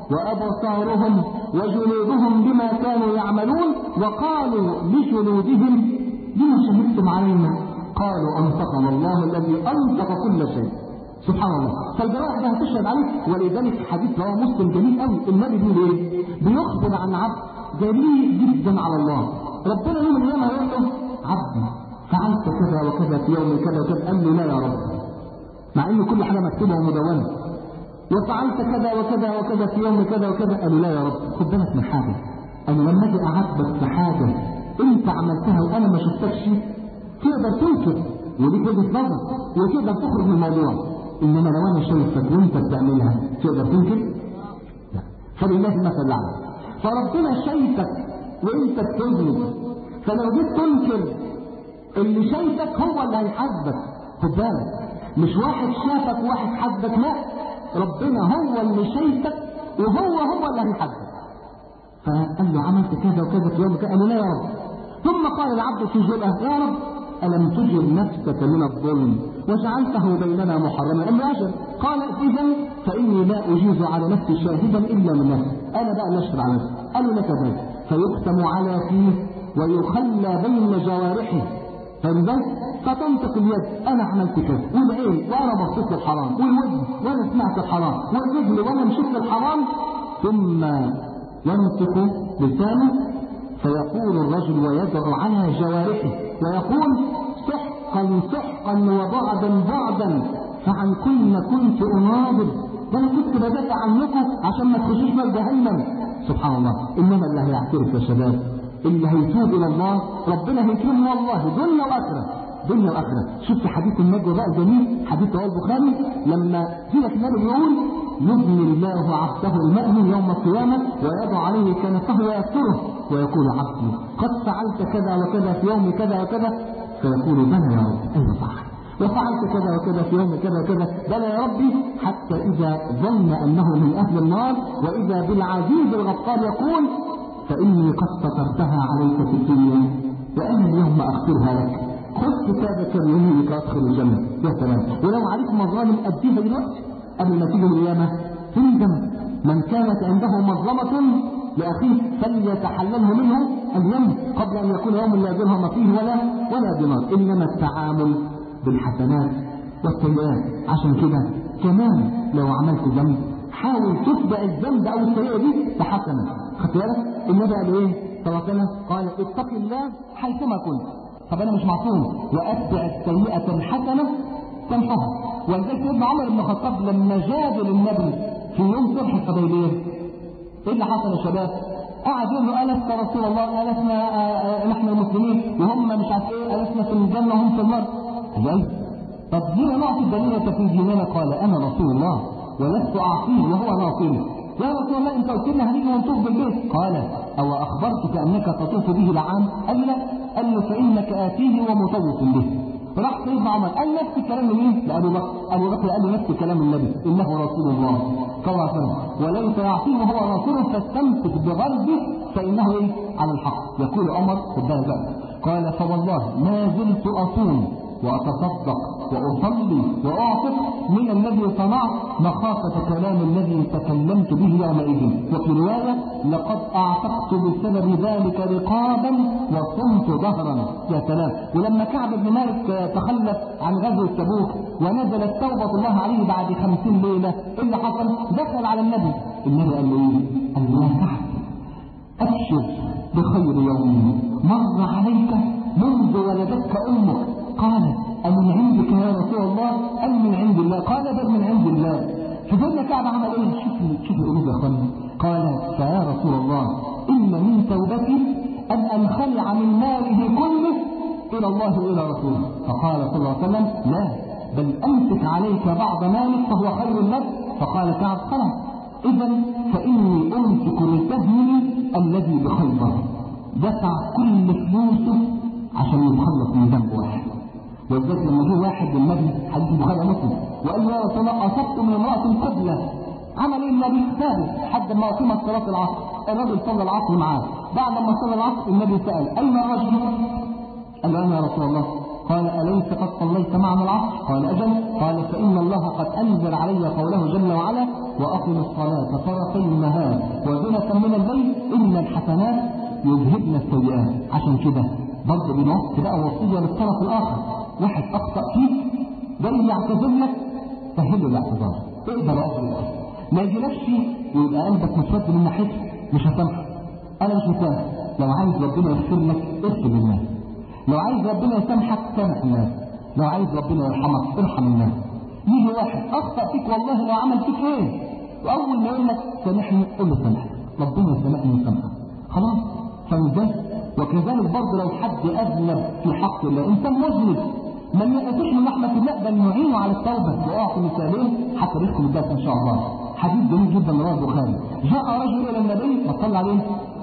وابصارهم وجلودهم بما كانوا يعملون وقالوا لجلودهم بما شهدتم علينا قالوا انطقنا الله الذي انطق كل شيء. سبحان الله. فالجوارح ده هتشهد عليك. ولذلك حديث رواه مسلم جميل قوي، النبي بيقول ايه؟ بيخبر عن عبد جليل جدا على الله. ربنا يوم من الايام هيقول له عبدي فعلت كذا وكذا في يوم كذا وكذا، قال له لا يا رب، مع ان كل حاجه مكتوبه ومدونه. وفعلت كذا وكذا وكذا في يوم كذا وكذا، قال له لا يا رب. خد بالك من حاجه، انا لما اجي اعاتبك في حاجه انت عملتها وانا ما شفتكش تقدر تنكر ودي وجهه نظر وتقدر تخرج من الموضوع. انما لو انا شايفك وانت بتعملها تقدر تنكر؟ لا. فلله المثل الاعلى. فربنا شايفك وانت بتذنب، فلو جيت تنكر اللي شايفك هو اللي هيحاسبك. خد بالك، مش واحد شافك وواحد حاسبك، لا، ربنا هو اللي شايفك وهو هو اللي هيحاسبك. فقال له عملت كذا وكذا في يوم كذا، قال له لا يا رب. ثم قال العبد في جرأة يا رب ألم تجر نفسك من الظلم وجعلته بيننا محرما؟ قال له أجل. قال إذن فإني لا أجيز على نفسي شاهدا إلا من نفسي، أنا بقى نشهد على نفسي. قال له لك ذلك. فيختم على فيه ويخلى بين جوارحه، فلذلك فتنطق اليد أنا عملت كذا، والعين وأنا بصيت للحرام، والوجه وأنا سمعت الحرام، والرجل وأنا مشيت للحرام. ثم ينطق لسانه فيقول الرجل ويدعو على جوارحه ويقول سحقا سحقا وبعدا بعدا فعن كن كنت اناظر، وانا كنت بدافع عنكم عشان ما تخشوش نار جهنم. سبحان الله. انما اللي هيعترف يا شباب، اللي هيتوب الى الله ربنا هيكرمه والله دنيا واخره، دنيا واخره. شفت حديث النجوى بقى جميل، حديث رواه البخاري لما سيدنا النبي بيقول يبني الله عبده المؤمن يوم القيامه ويضع عليه كنفه ويستره ويقول عبدي قد فعلت كذا وكذا في يوم كذا وكذا، فيقول بلى يا رب، ايوه صح، وفعلت كذا وكذا في يوم كذا وكذا، بلى يا ربي، حتى اذا ظن انه من اهل النار واذا بالعزيز الغفار يقول فاني قد سترتها عليك في الدنيا وانا اليوم اغفرها لك، خذ كتابك بيمينك ادخل الجنه. يا سلام. ولو عليك مظالم اديها دلوقتي قبل ما تيجي القيامه تندم. من كانت عنده مظلمه لاخيه فليتحلله منه اليوم قبل ان يكون يوم لا درهم فيه ولا ولا دينار. انما التعامل بالحسنات والسيئات. عشان كده كمان لو عملت ذنب حاول تتبع الذنب او السيئه دي بحسنه. خدت بالك؟ النبي قال ايه؟ صلى الله عليه وسلم قال اتق الله حيثما كنت. طب انا مش معصوم، واتبع السيئه الحسنه تمحها. ولذلك سيدنا عمر بن الخطاب لما جادل النبي في يوم صلح الحديبيه ايه اللي حصل يا شباب؟ قعد يقول له ألست رسول الله؟ ألسنا نحن المسلمين وهم مش عارف ايه، ألسنا في الجنه وهم في النار؟ قال طب ليه نعطي الدليل في ديننا؟ قال انا رسول الله ولست اعصيه وهو ناصري. يا رسول الله انت قلت لنا هنيجي ونطوف بالبيت. قال او اخبرتك انك تطوف به العام؟ قال لا. قال له فانك اتيه ومطوف به. فراح سيدنا عمر قال نفس الكلام لمين؟ لابو بكر. ابو بكر قال له نفس كلام النبي انه رسول الله صلى الله عليه وسلم وليس يعصيه وهو رسول فاستمسك بغربه فانه ايه؟ على الحق. يقول عمر خد بالك بقى قال فوالله ما زلت اصوم واتصدق وأصلي وأعطف من الذي صنعت مخافة كلام الذي تكلمت به يومئذ. وفي رواية لقد أعتقت بسبب ذلك رقابا وصمت ظهرا. يا سلام. ولما كعب بن مالك تخلف عن غزوة تبوك ونزلت توبة الله عليه بعد خمسين ليلة، إيه اللي حصل؟ دخل على النبي. النبي قال له إيه؟ قال له يا كعب أبشر بخير يوم مر عليك منذ ولدتك أمك. قال أمن عندك يا رسول الله؟ أم من عند الله؟ قال بل من عند الله. فسيدنا كعب عمل إيه؟ شوف شوف القلوب يا أخوانا. قال فيا رسول الله إن من توبتي أن أنخلع من ماله كله إلى الله وإلى رسوله. فقال صلى الله عليه وسلم لا، بل أمسك عليك بعض مالك فهو خير لك. فقال كعب خلاص إذا فإني أمسك لسهمي الذي بخيبر. دفع كل فلوسه عشان يتخلص من ذنب واحد. وذلك لما جه واحد للنبي حديث البخاري ومسلم وقال له يا رسول الله أصبت من امرأة قبلة، عمل ايه النبي؟ ثابت حد ما أقيمت صلاة العصر. الرجل صلى العصر معاه. بعد ما صلى العصر النبي سأل أين الرجل؟ قال له أنا يا رسول الله. قال أليس قد صليت معنا العصر؟ قال أجل. قال فإن الله قد أنزل علي قوله جل وعلا وأقم الصلاة طرفي النهار وزنة من الليل إن الحسنات يذهبن السيئات. عشان كده برضه بنص بقى وصية للطرف الآخر. واحد أخطأ فيك جاي يعتذر لك سهله الاعتذار، اقدر أجل ما يجيلكش ويبقى قلبك مسود من ناحيته مش هسامحك. أنا مش مسامح. لو عايز ربنا يغفر لك اغفر للناس، لو عايز ربنا يسامحك سامح الناس، لو عايز ربنا يرحمك ارحم الناس. يجي واحد أخطأ فيك والله لو عمل فيك ايه وأول ما يقول لك سامحني قول له سامحك، ربنا يسامحني ويسامحك خلاص. فمن وكذلك برضه لو حد أذنب في حق الله، إنسان مذنب ما يأتيش من رحمة الله بل نعينه على التوبة. وأعطي مثالين حتى ندخل الدرس إن شاء الله. حديث جميل جدا رواه البخاري. جاء رجل إلى النبي وصلى عليه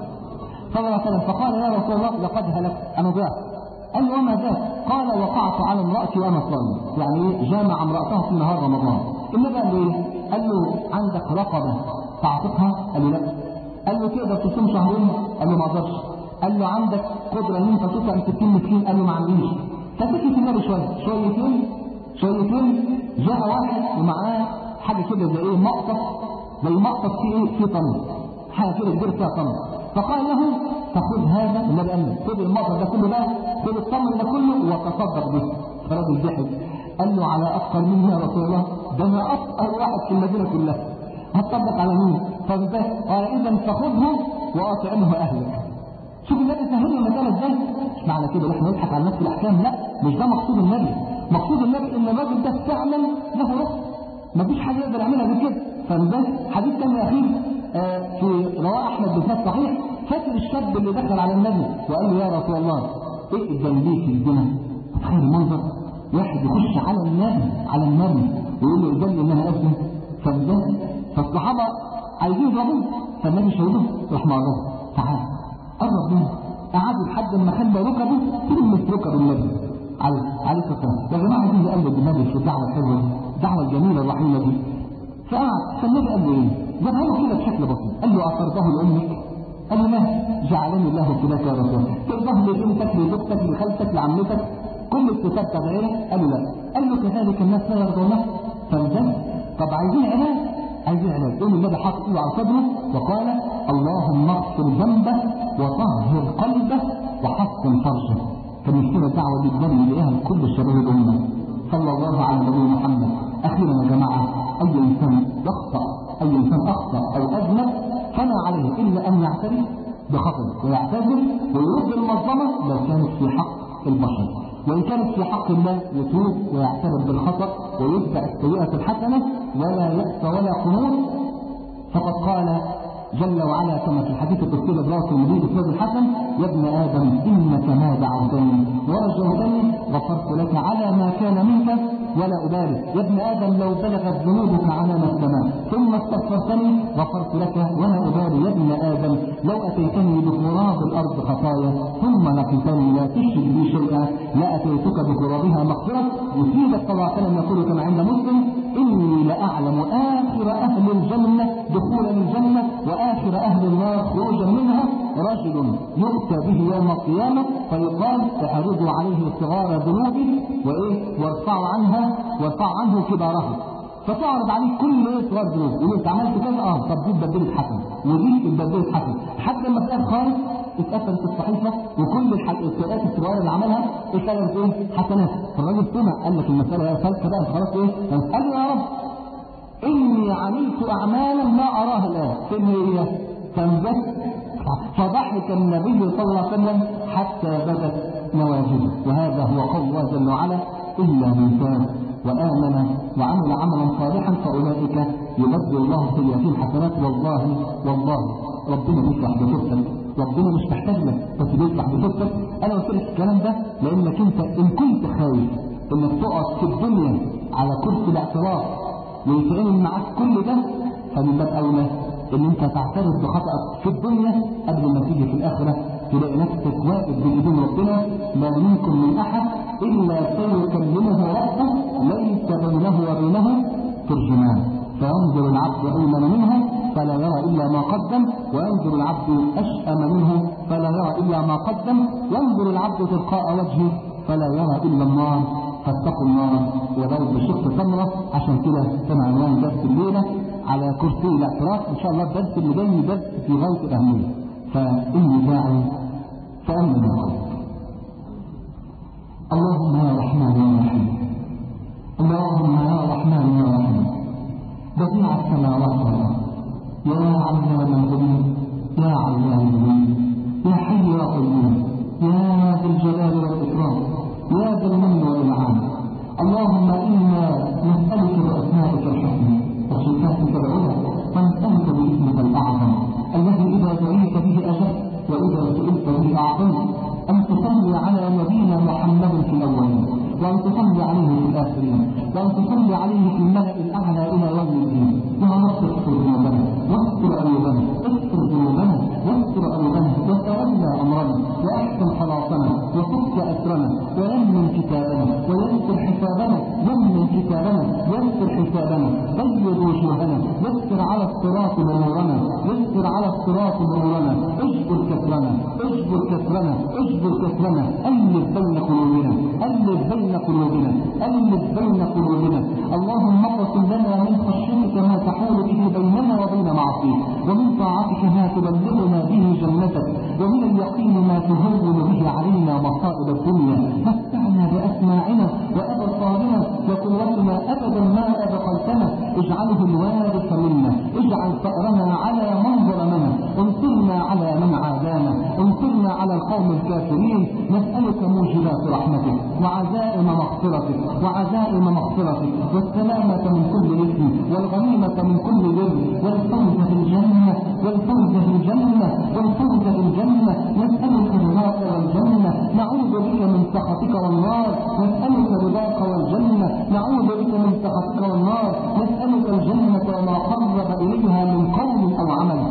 صلى الله عليه وسلم فقال يا رسول الله لقد هلكت أنا ضعت. قال له وما ذاك؟ قال وقعت على امرأتي وأنا صائم. يعني جامع امرأته في نهار رمضان. النبي قال له إيه؟ قال له عندك رقبة تعتقها؟ قال له لا. قال له تقدر تصوم شهرين؟ قال له ما أقدرش. قال له عندك قدرة ان انت تطعم ستين مسكين؟ قال له ما عنديش. فسكت النبي شويه شويتين شويتين جاء واحد ومعاه حاجه كده زي ايه مقطف، زي مقطف فيه ايه فيه طن، حاجه كده كبيره فيها طن. فقال له فخذ هذا. النبي قال له خذ المقطف ده كله بقى، خذ الطن ده كله وتصدق به. فالراجل ضحك قال له على افقر مني يا رسول الله؟ ده انا افقر واحد في المدينه كلها، هتصدق على مين؟ قال اذا فخذه واطعمه اهلك. شوف النبي سهل المسألة ازاي؟ مش معنى كده ان احنا نضحك على نفس الاحكام، لا مش ده مقصود النبي. مقصود النبي ان الراجل ده فعلا له رخص مفيش حاجه يقدر يعملها غير كده. فده حديث ثاني اخير آه في رواه احمد بن صحيح. فاكر الشاب اللي دخل على النبي وقال له يا رسول الله اقدم لي في الزنا؟ تخيل المنظر، واحد يخش على النبي على النبي ويقول له اقدم لي ان انا اسلم. فده فالصحابه عايزين يضربوه فالنبي شايله راح معرضه تعال قرب منه، قعدوا لحد ما خلى ركبه تلمس ركب النبي عليه عليه الصلاه والسلام. يا جماعه عايزين نقلد النبي في الدعوه الحلوه، الدعوه الجميله الرحيمه دي. فقعد فالنبي قال له ايه؟ جابها له كده بشكل بسيط. قال له اقرضه لامك؟ قال له ما جعلني الله فداك يا رسول الله. ترضاه لبنتك لزوجتك لخالتك لعمتك كل الكتاب تغيره؟ قال له لا. قال له كذلك الناس لا يرضونه. فالجنة طب عايزين علاج، عايزين علاج. يقول النبي حاطط ايده على صدره وقال اللهم اغفر ذنبه وطهر قلبه وحسن فرجه. فمشكلة دعوة بالدم لإياها لكل شباب الأمة. صلى الله على نبينا محمد. أخيرا يا جماعة أي إنسان يخطأ أي إنسان أخطأ أو أذنب فما عليه إلا أن يعترف بخطأه ويعتذر ويرد المظلمة لو كانت في حق البشر، وإن كانت في حق الله يتوب ويعترف بالخطأ ويتبع السيئة الحسنة ولا يأس ولا قنوط. فقد قال جل وعلا كما في الحديث القدسي لدراسة المدير بسند الحسن يا ابن آدم إنك ما دعوتني ورجوتني غفرت لك على ما كان منك ولا أبالي. يا ابن آدم لو بلغت ذنوبك عنان السماء ثم استغفرتني غفرت لك ولا أبالي. يا ابن آدم لو أتيتني بقراب الأرض خطايا ثم لقيتني لا تشرك بي شيئا لأتيتك بقرابها مغفرة. يفيدك صلى الله عليه وسلم يقول كما عند مسلم إني لأعلم آخر أهل الجنة دخولا الجنة وآخر أهل النار خروجا منها رجل يؤتى به يوم القيامة فيقال اعرضوا عليه صغار ذنوبه وايه وارفعوا عنها وارفعوا عنه كبارها، فتعرض عليه كل ايه صغار ذنوب، يقول انت عملت كذا اه طب دي اتبدلت حسن ودي اتبدلت حسن، حتى لما تلاقي خالص اتقفلت الصحيفه وكل السيئات الصغيره اللي عملها اتقلبت ايه حسنات. فالراجل سمع قال لك المساله فلسفه بقى خلاص ايه، قال يا رب اني عملت اعمالا ما اراها الان فين هي؟ فانبت فضحك النبي صلى الله عليه وسلم حتى بدت نواجذه. وهذا هو قول الله جل وعلا الا من تاب وامن وعمل عملا صالحا فاولئك يبدل الله سيئاتهم حسنات. والله والله ربنا بيصلح بصوتك، ربنا مش محتاج لك بس بيصلح بصوتك. انا قلت لك الكلام ده لانك انت ان كنت خايف انك تقعد في الدنيا على كرسي الاعتراف ويتعمل معاك كل ده، فمن باب اولى ان انت تعترف بخطأك في الدنيا قبل ما تيجي في الاخره تلاقي نفسك واقف بايدين ربنا ما منكم من احد الا سيكلمه ربه ليس بينه وبينه ترجمان، فينظر العبد ايمن منه فلا يرى الا ما قدم، وينظر العبد اشأم منه فلا يرى الا ما قدم، ينظر العبد تلقاء وجهه فلا يرى الا النار، فاتقوا النار ولو بشق تمره. عشان كده كان عنوان درس الليله على كرسي الاعتراف. ان شاء الله الدرس اللي جاي درس في غايه الاهميه. فاني داعي فامن القلب. اللهم يا رحمن يا رحيم، اللهم يا رحمن يا رحيم، بديع السماوات والارض، يا علام الغيوب، يا علام الغيوب، يا حي يا قيوم، يا ذا الجلال والاكرام، يا ذا المن والانعام. اللهم انا نسالك باسمائك الحسنى وصفاتك العلى ونسالك باسمك الاعظم الذي اذا دعيت به اجبت واذا سئلت به اعطيت، ان تصلي على نبينا محمد في الاولين وان تصلي عليه في الاخرين وان تصلي عليه في الملأ الاعلى الى يوم الدين. يا رب اغفر ذنوبنا واستر عيوبنا، اغفر ذنوبنا واستر عيوبنا وتولى امرنا واحسن خلاصنا وفك اسرنا ويمن كتابنا ويسر حسابنا، يمن كتابنا يسر حسابنا، بيض وجوهنا، يسر على الصراط نورنا، يسر على الصراط نورنا، اجبر كسرنا اجبر كسرنا اجبر كسرنا، الف بين قلوبنا الف بين قلوبنا الف بين قلوبنا. اللهم اقسم لنا من خشيتك ما تحول به بيننا وبين معصيتك، ومن طاعتك ما تبلغنا به جنتك، ومن اليقين ما تهون به علينا مصائب الدنيا. متعنا باسماعنا وابصارنا وقوتنا ابدا ما ابقيتنا، اجعله الوارث منا، اجعل ثأرنا على من ظلمنا، انصرنا على من عادانا، انصرنا على القوم الكافرين. نسألك موجبات رحمتك وعزائم مغفرتك وعزائم مغفرتك والسلامة من كل إثم والغنيمة من كل بر والفوز في الجنة والفوز في الجنة والفوز في الجنة. نسألك رضاك والجنة، نعوذ بك من سخطك والنار. نسألك رضاك والجنة، نعوذ بك من سخطك والنار. نسألك الجنة وما قرب إليها من قول أو عمل،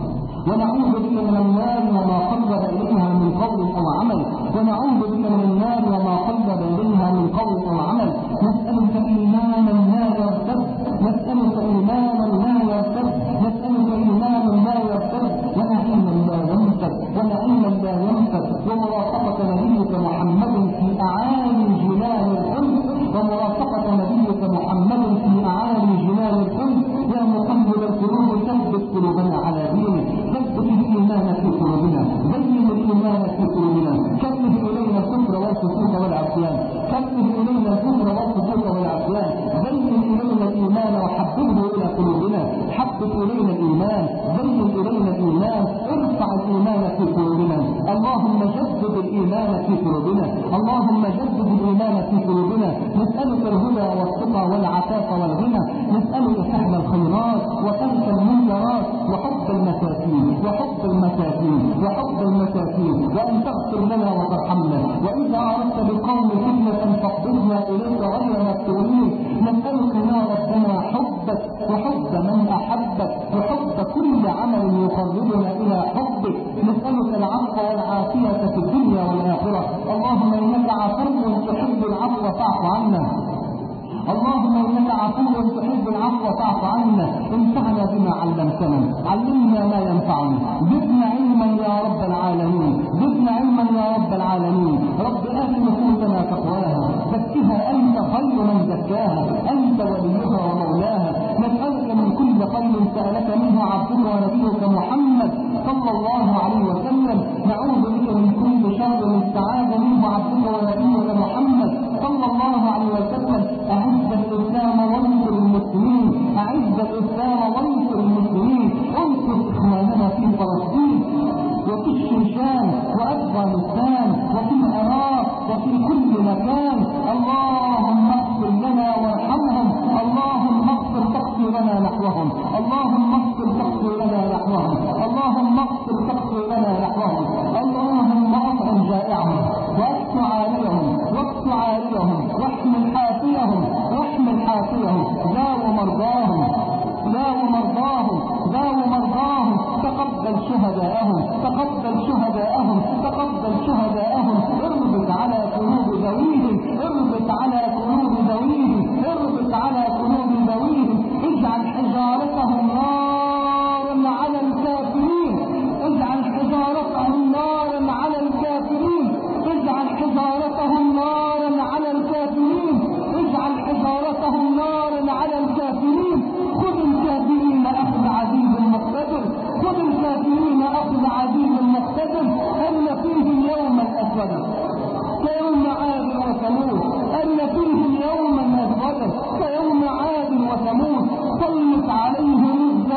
ونعوذ بك من النار وما قرب إليها من قول أو عمل، ونعوذ بك من النار وما قرب إليها من قول أو عمل. نسألك إيمانا لا يرتد، نسألك إيمانا لا يرتد، نسألك إيمانا لا يرتد، ونعيما لا ينفد، ونعيما لا ينفد، ومرافقة نبيك محمد في أعالي جنان الخلد، ومرافقة نبيك محمد في أعالي جنان الخلد. يا مقلب القلوب ثبت قلوبنا على دينك، ثبت الإيمان في قلوبنا، زين الإيمان في قلوبنا، كره إلينا الكفر والفسوق والعصيان، كره إلينا الكفر والفسوق والعصيان، زين إلينا الإيمان وحببه إلى قلوبنا، حبب إلينا الإيمان، زين إلينا الإيمان، ارفع الإيمان في قلوبنا. اللهم جدد الإيمان في قلوبنا، اللهم جدد الإيمان في قلوبنا. نسألك الهدى والتقى والعفاف والغنى، نسألك فعل الخيرات وترك المنكرات وحب المساكين وحب المساكين وحب المساكين، وأن تغفر لنا وترحمنا، وإذا أردت بقوم فتنة فاقبضنا إليك غير مفتونين. نسألك يا ربنا حبك وحب من أحبك وحب كل عمل يقربنا إلى حبك. نسألك العفو والعافية في الدنيا والآخرة. اللهم إنك عفو تحب العفو فاعف عنا، اللهم انك عفو تحب العفو فاعف عنا. انفعنا بما علمتنا، علمنا ما ينفعنا، زدنا علما يا رب خير من زكاها، أنت وليها ومولاها. نسألك من كل خير سألك منه عبدك ونبيك محمد صلى الله عليه وسلم. نعوذ بك من كل شر استعاذ منه عبدك ونبيك محمد صلى الله عليه وسلم. أعز الإسلام وانصر المسلمين، أعز الإسلام وانصر المسلمين، انصر إخواننا في فلسطين وفي الشيشان وأفغانستان وفي العراق وفي كل مكان. اللهم اغفر لنا وارحمهم، اللهم اغفر تغفر لنا نحوهم، اللهم اغفر تغفر لنا نحوهم، اللهم اغفر تغفر لنا نحوهم. اللهم اطعم جائعهم واكس عاريهم واكس عاريهم واحمل حافيهم واحمل حافيهم. داو مرضاهم داو مرضاهم داو مرضاهم. تقبل شهداءهم تقبل شهداءهم تقبل شهداءهم. اربط على قلوب ذويهم اربط على قلوب ذويهم اربط على قلوب ذويهم. اجعل حجارتهم نارا على الكافرين اجعل حجارتهم نارا على الكافرين اجعل حجارتهم نارا على الكافرين اجعل حجارتهم نارا على الكافرين. خذ الكافرين أخذ عزيز مقتدر خذ الكافرين أخذ عزيز مقتدر. أن فيهم يوما أسودا كيوم عاد وثمود أن فيهم يوما أسودا كيوم عاد وثمود. سلط عليهم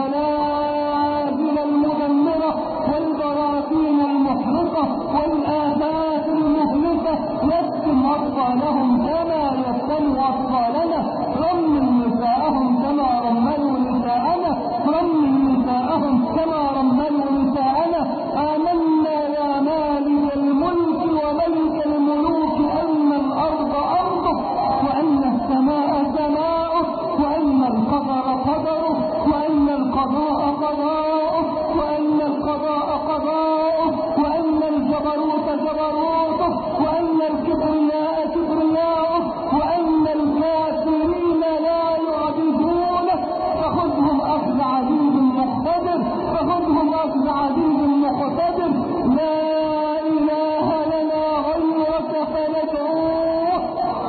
الزلازل المدمرة والبراكين المحرقة والآفات المهلكة. يسكن أطفالهم كما يسكن أطفالنا. رمل نساءهم كما رملوا نساءنا رمل نساءهم كما رملوا نساءنا. آمنا يا مالك الملك وملك الملوك أن الأرض أرضك وأن السماء سماؤك وأن القدر قدرك وأن القضاء قضاؤك وأن القضاء قضاؤك وأن الجبروت جبروتك وأن الكبرياء كبرياؤك وأن الكافرين لا يعجزونك. فخذهم أخذ عزيز مقتدر فخذهم أخذ عزيز مقتدر. لا إله لنا غيرك فندعوه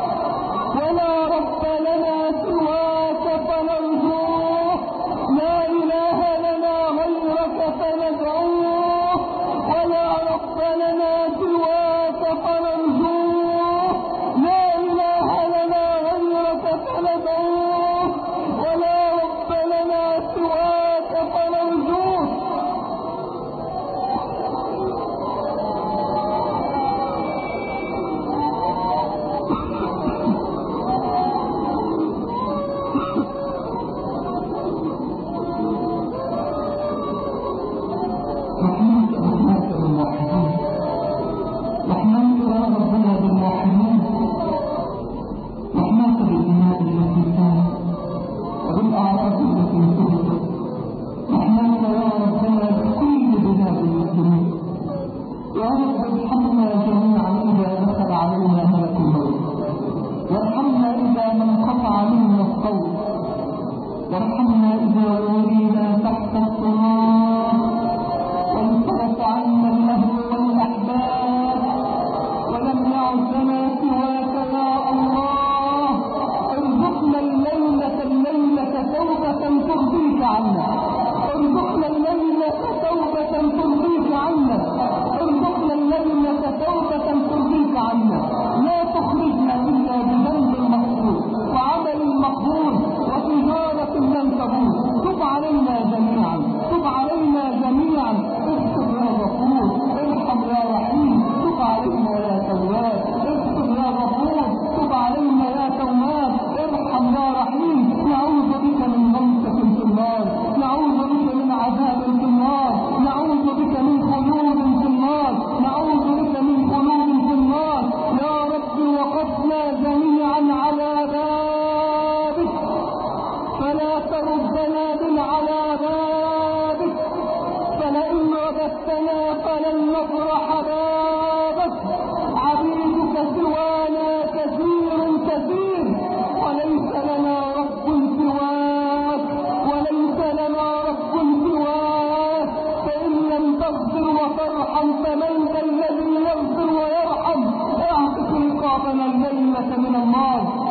ولا رب لنا سواك فنرجوه. لا إله لنا غيرك فندعوه ولا رب لنا سواك فنرجوه. لا إله لنا غيرك فندعوه ولا رب لنا سواك فنرجوه. رحمنك رحمنك بالموحدين رحمنك يا ربنا بالموحدين رحمنك بالدماء التي كانت وبالأعراض التي انتهت. رحمنك يا ربنا بكل بلاد المسلمين. يا رب ارحمنا جميعا إذا دخل علينا ملك الموت وارحمنا إذا ما انقطع منا الصوت وارحمنا إذا ولينا تحت التراب وانصرف عنا الأهل والأحباب ولم يعد لنا سواك يا الله. ارزقنا الليلة الليلة توبة ترضيك عنا ارزقنا الليلة توبة ترضيك عنا ارزقنا الليلة توبة ترضيك عنا. لا تخرجنا إلا بذنب مغفور وعمل مقبول وتجارة لن تبور. تب علينا جميعا تب علينا جميعا. اغفر يا غفور ارحم يا رحيم. تب علينا يا تواب اغفر يا غفور. تب علينا يا تواب ارحم يا رحيم. نعوذ بك من غمسة في النار نعوذ بك من عذاب في النار نعوذ بك من خلود في النار نعوذ بك من خلود في النار. يا رب وقفنا جميعا على بابك فلا تردنا بالعلى بابك. فلئن رددتنا فلن نفرح بابك. عبيدك سوانا كثير كثير وليس لنا رب سواك وليس لنا رب سواك. فإن لم تغفر وترحم فمن ذا الذي يغفر ويرحم. اعتق رقابنا الليلة من النار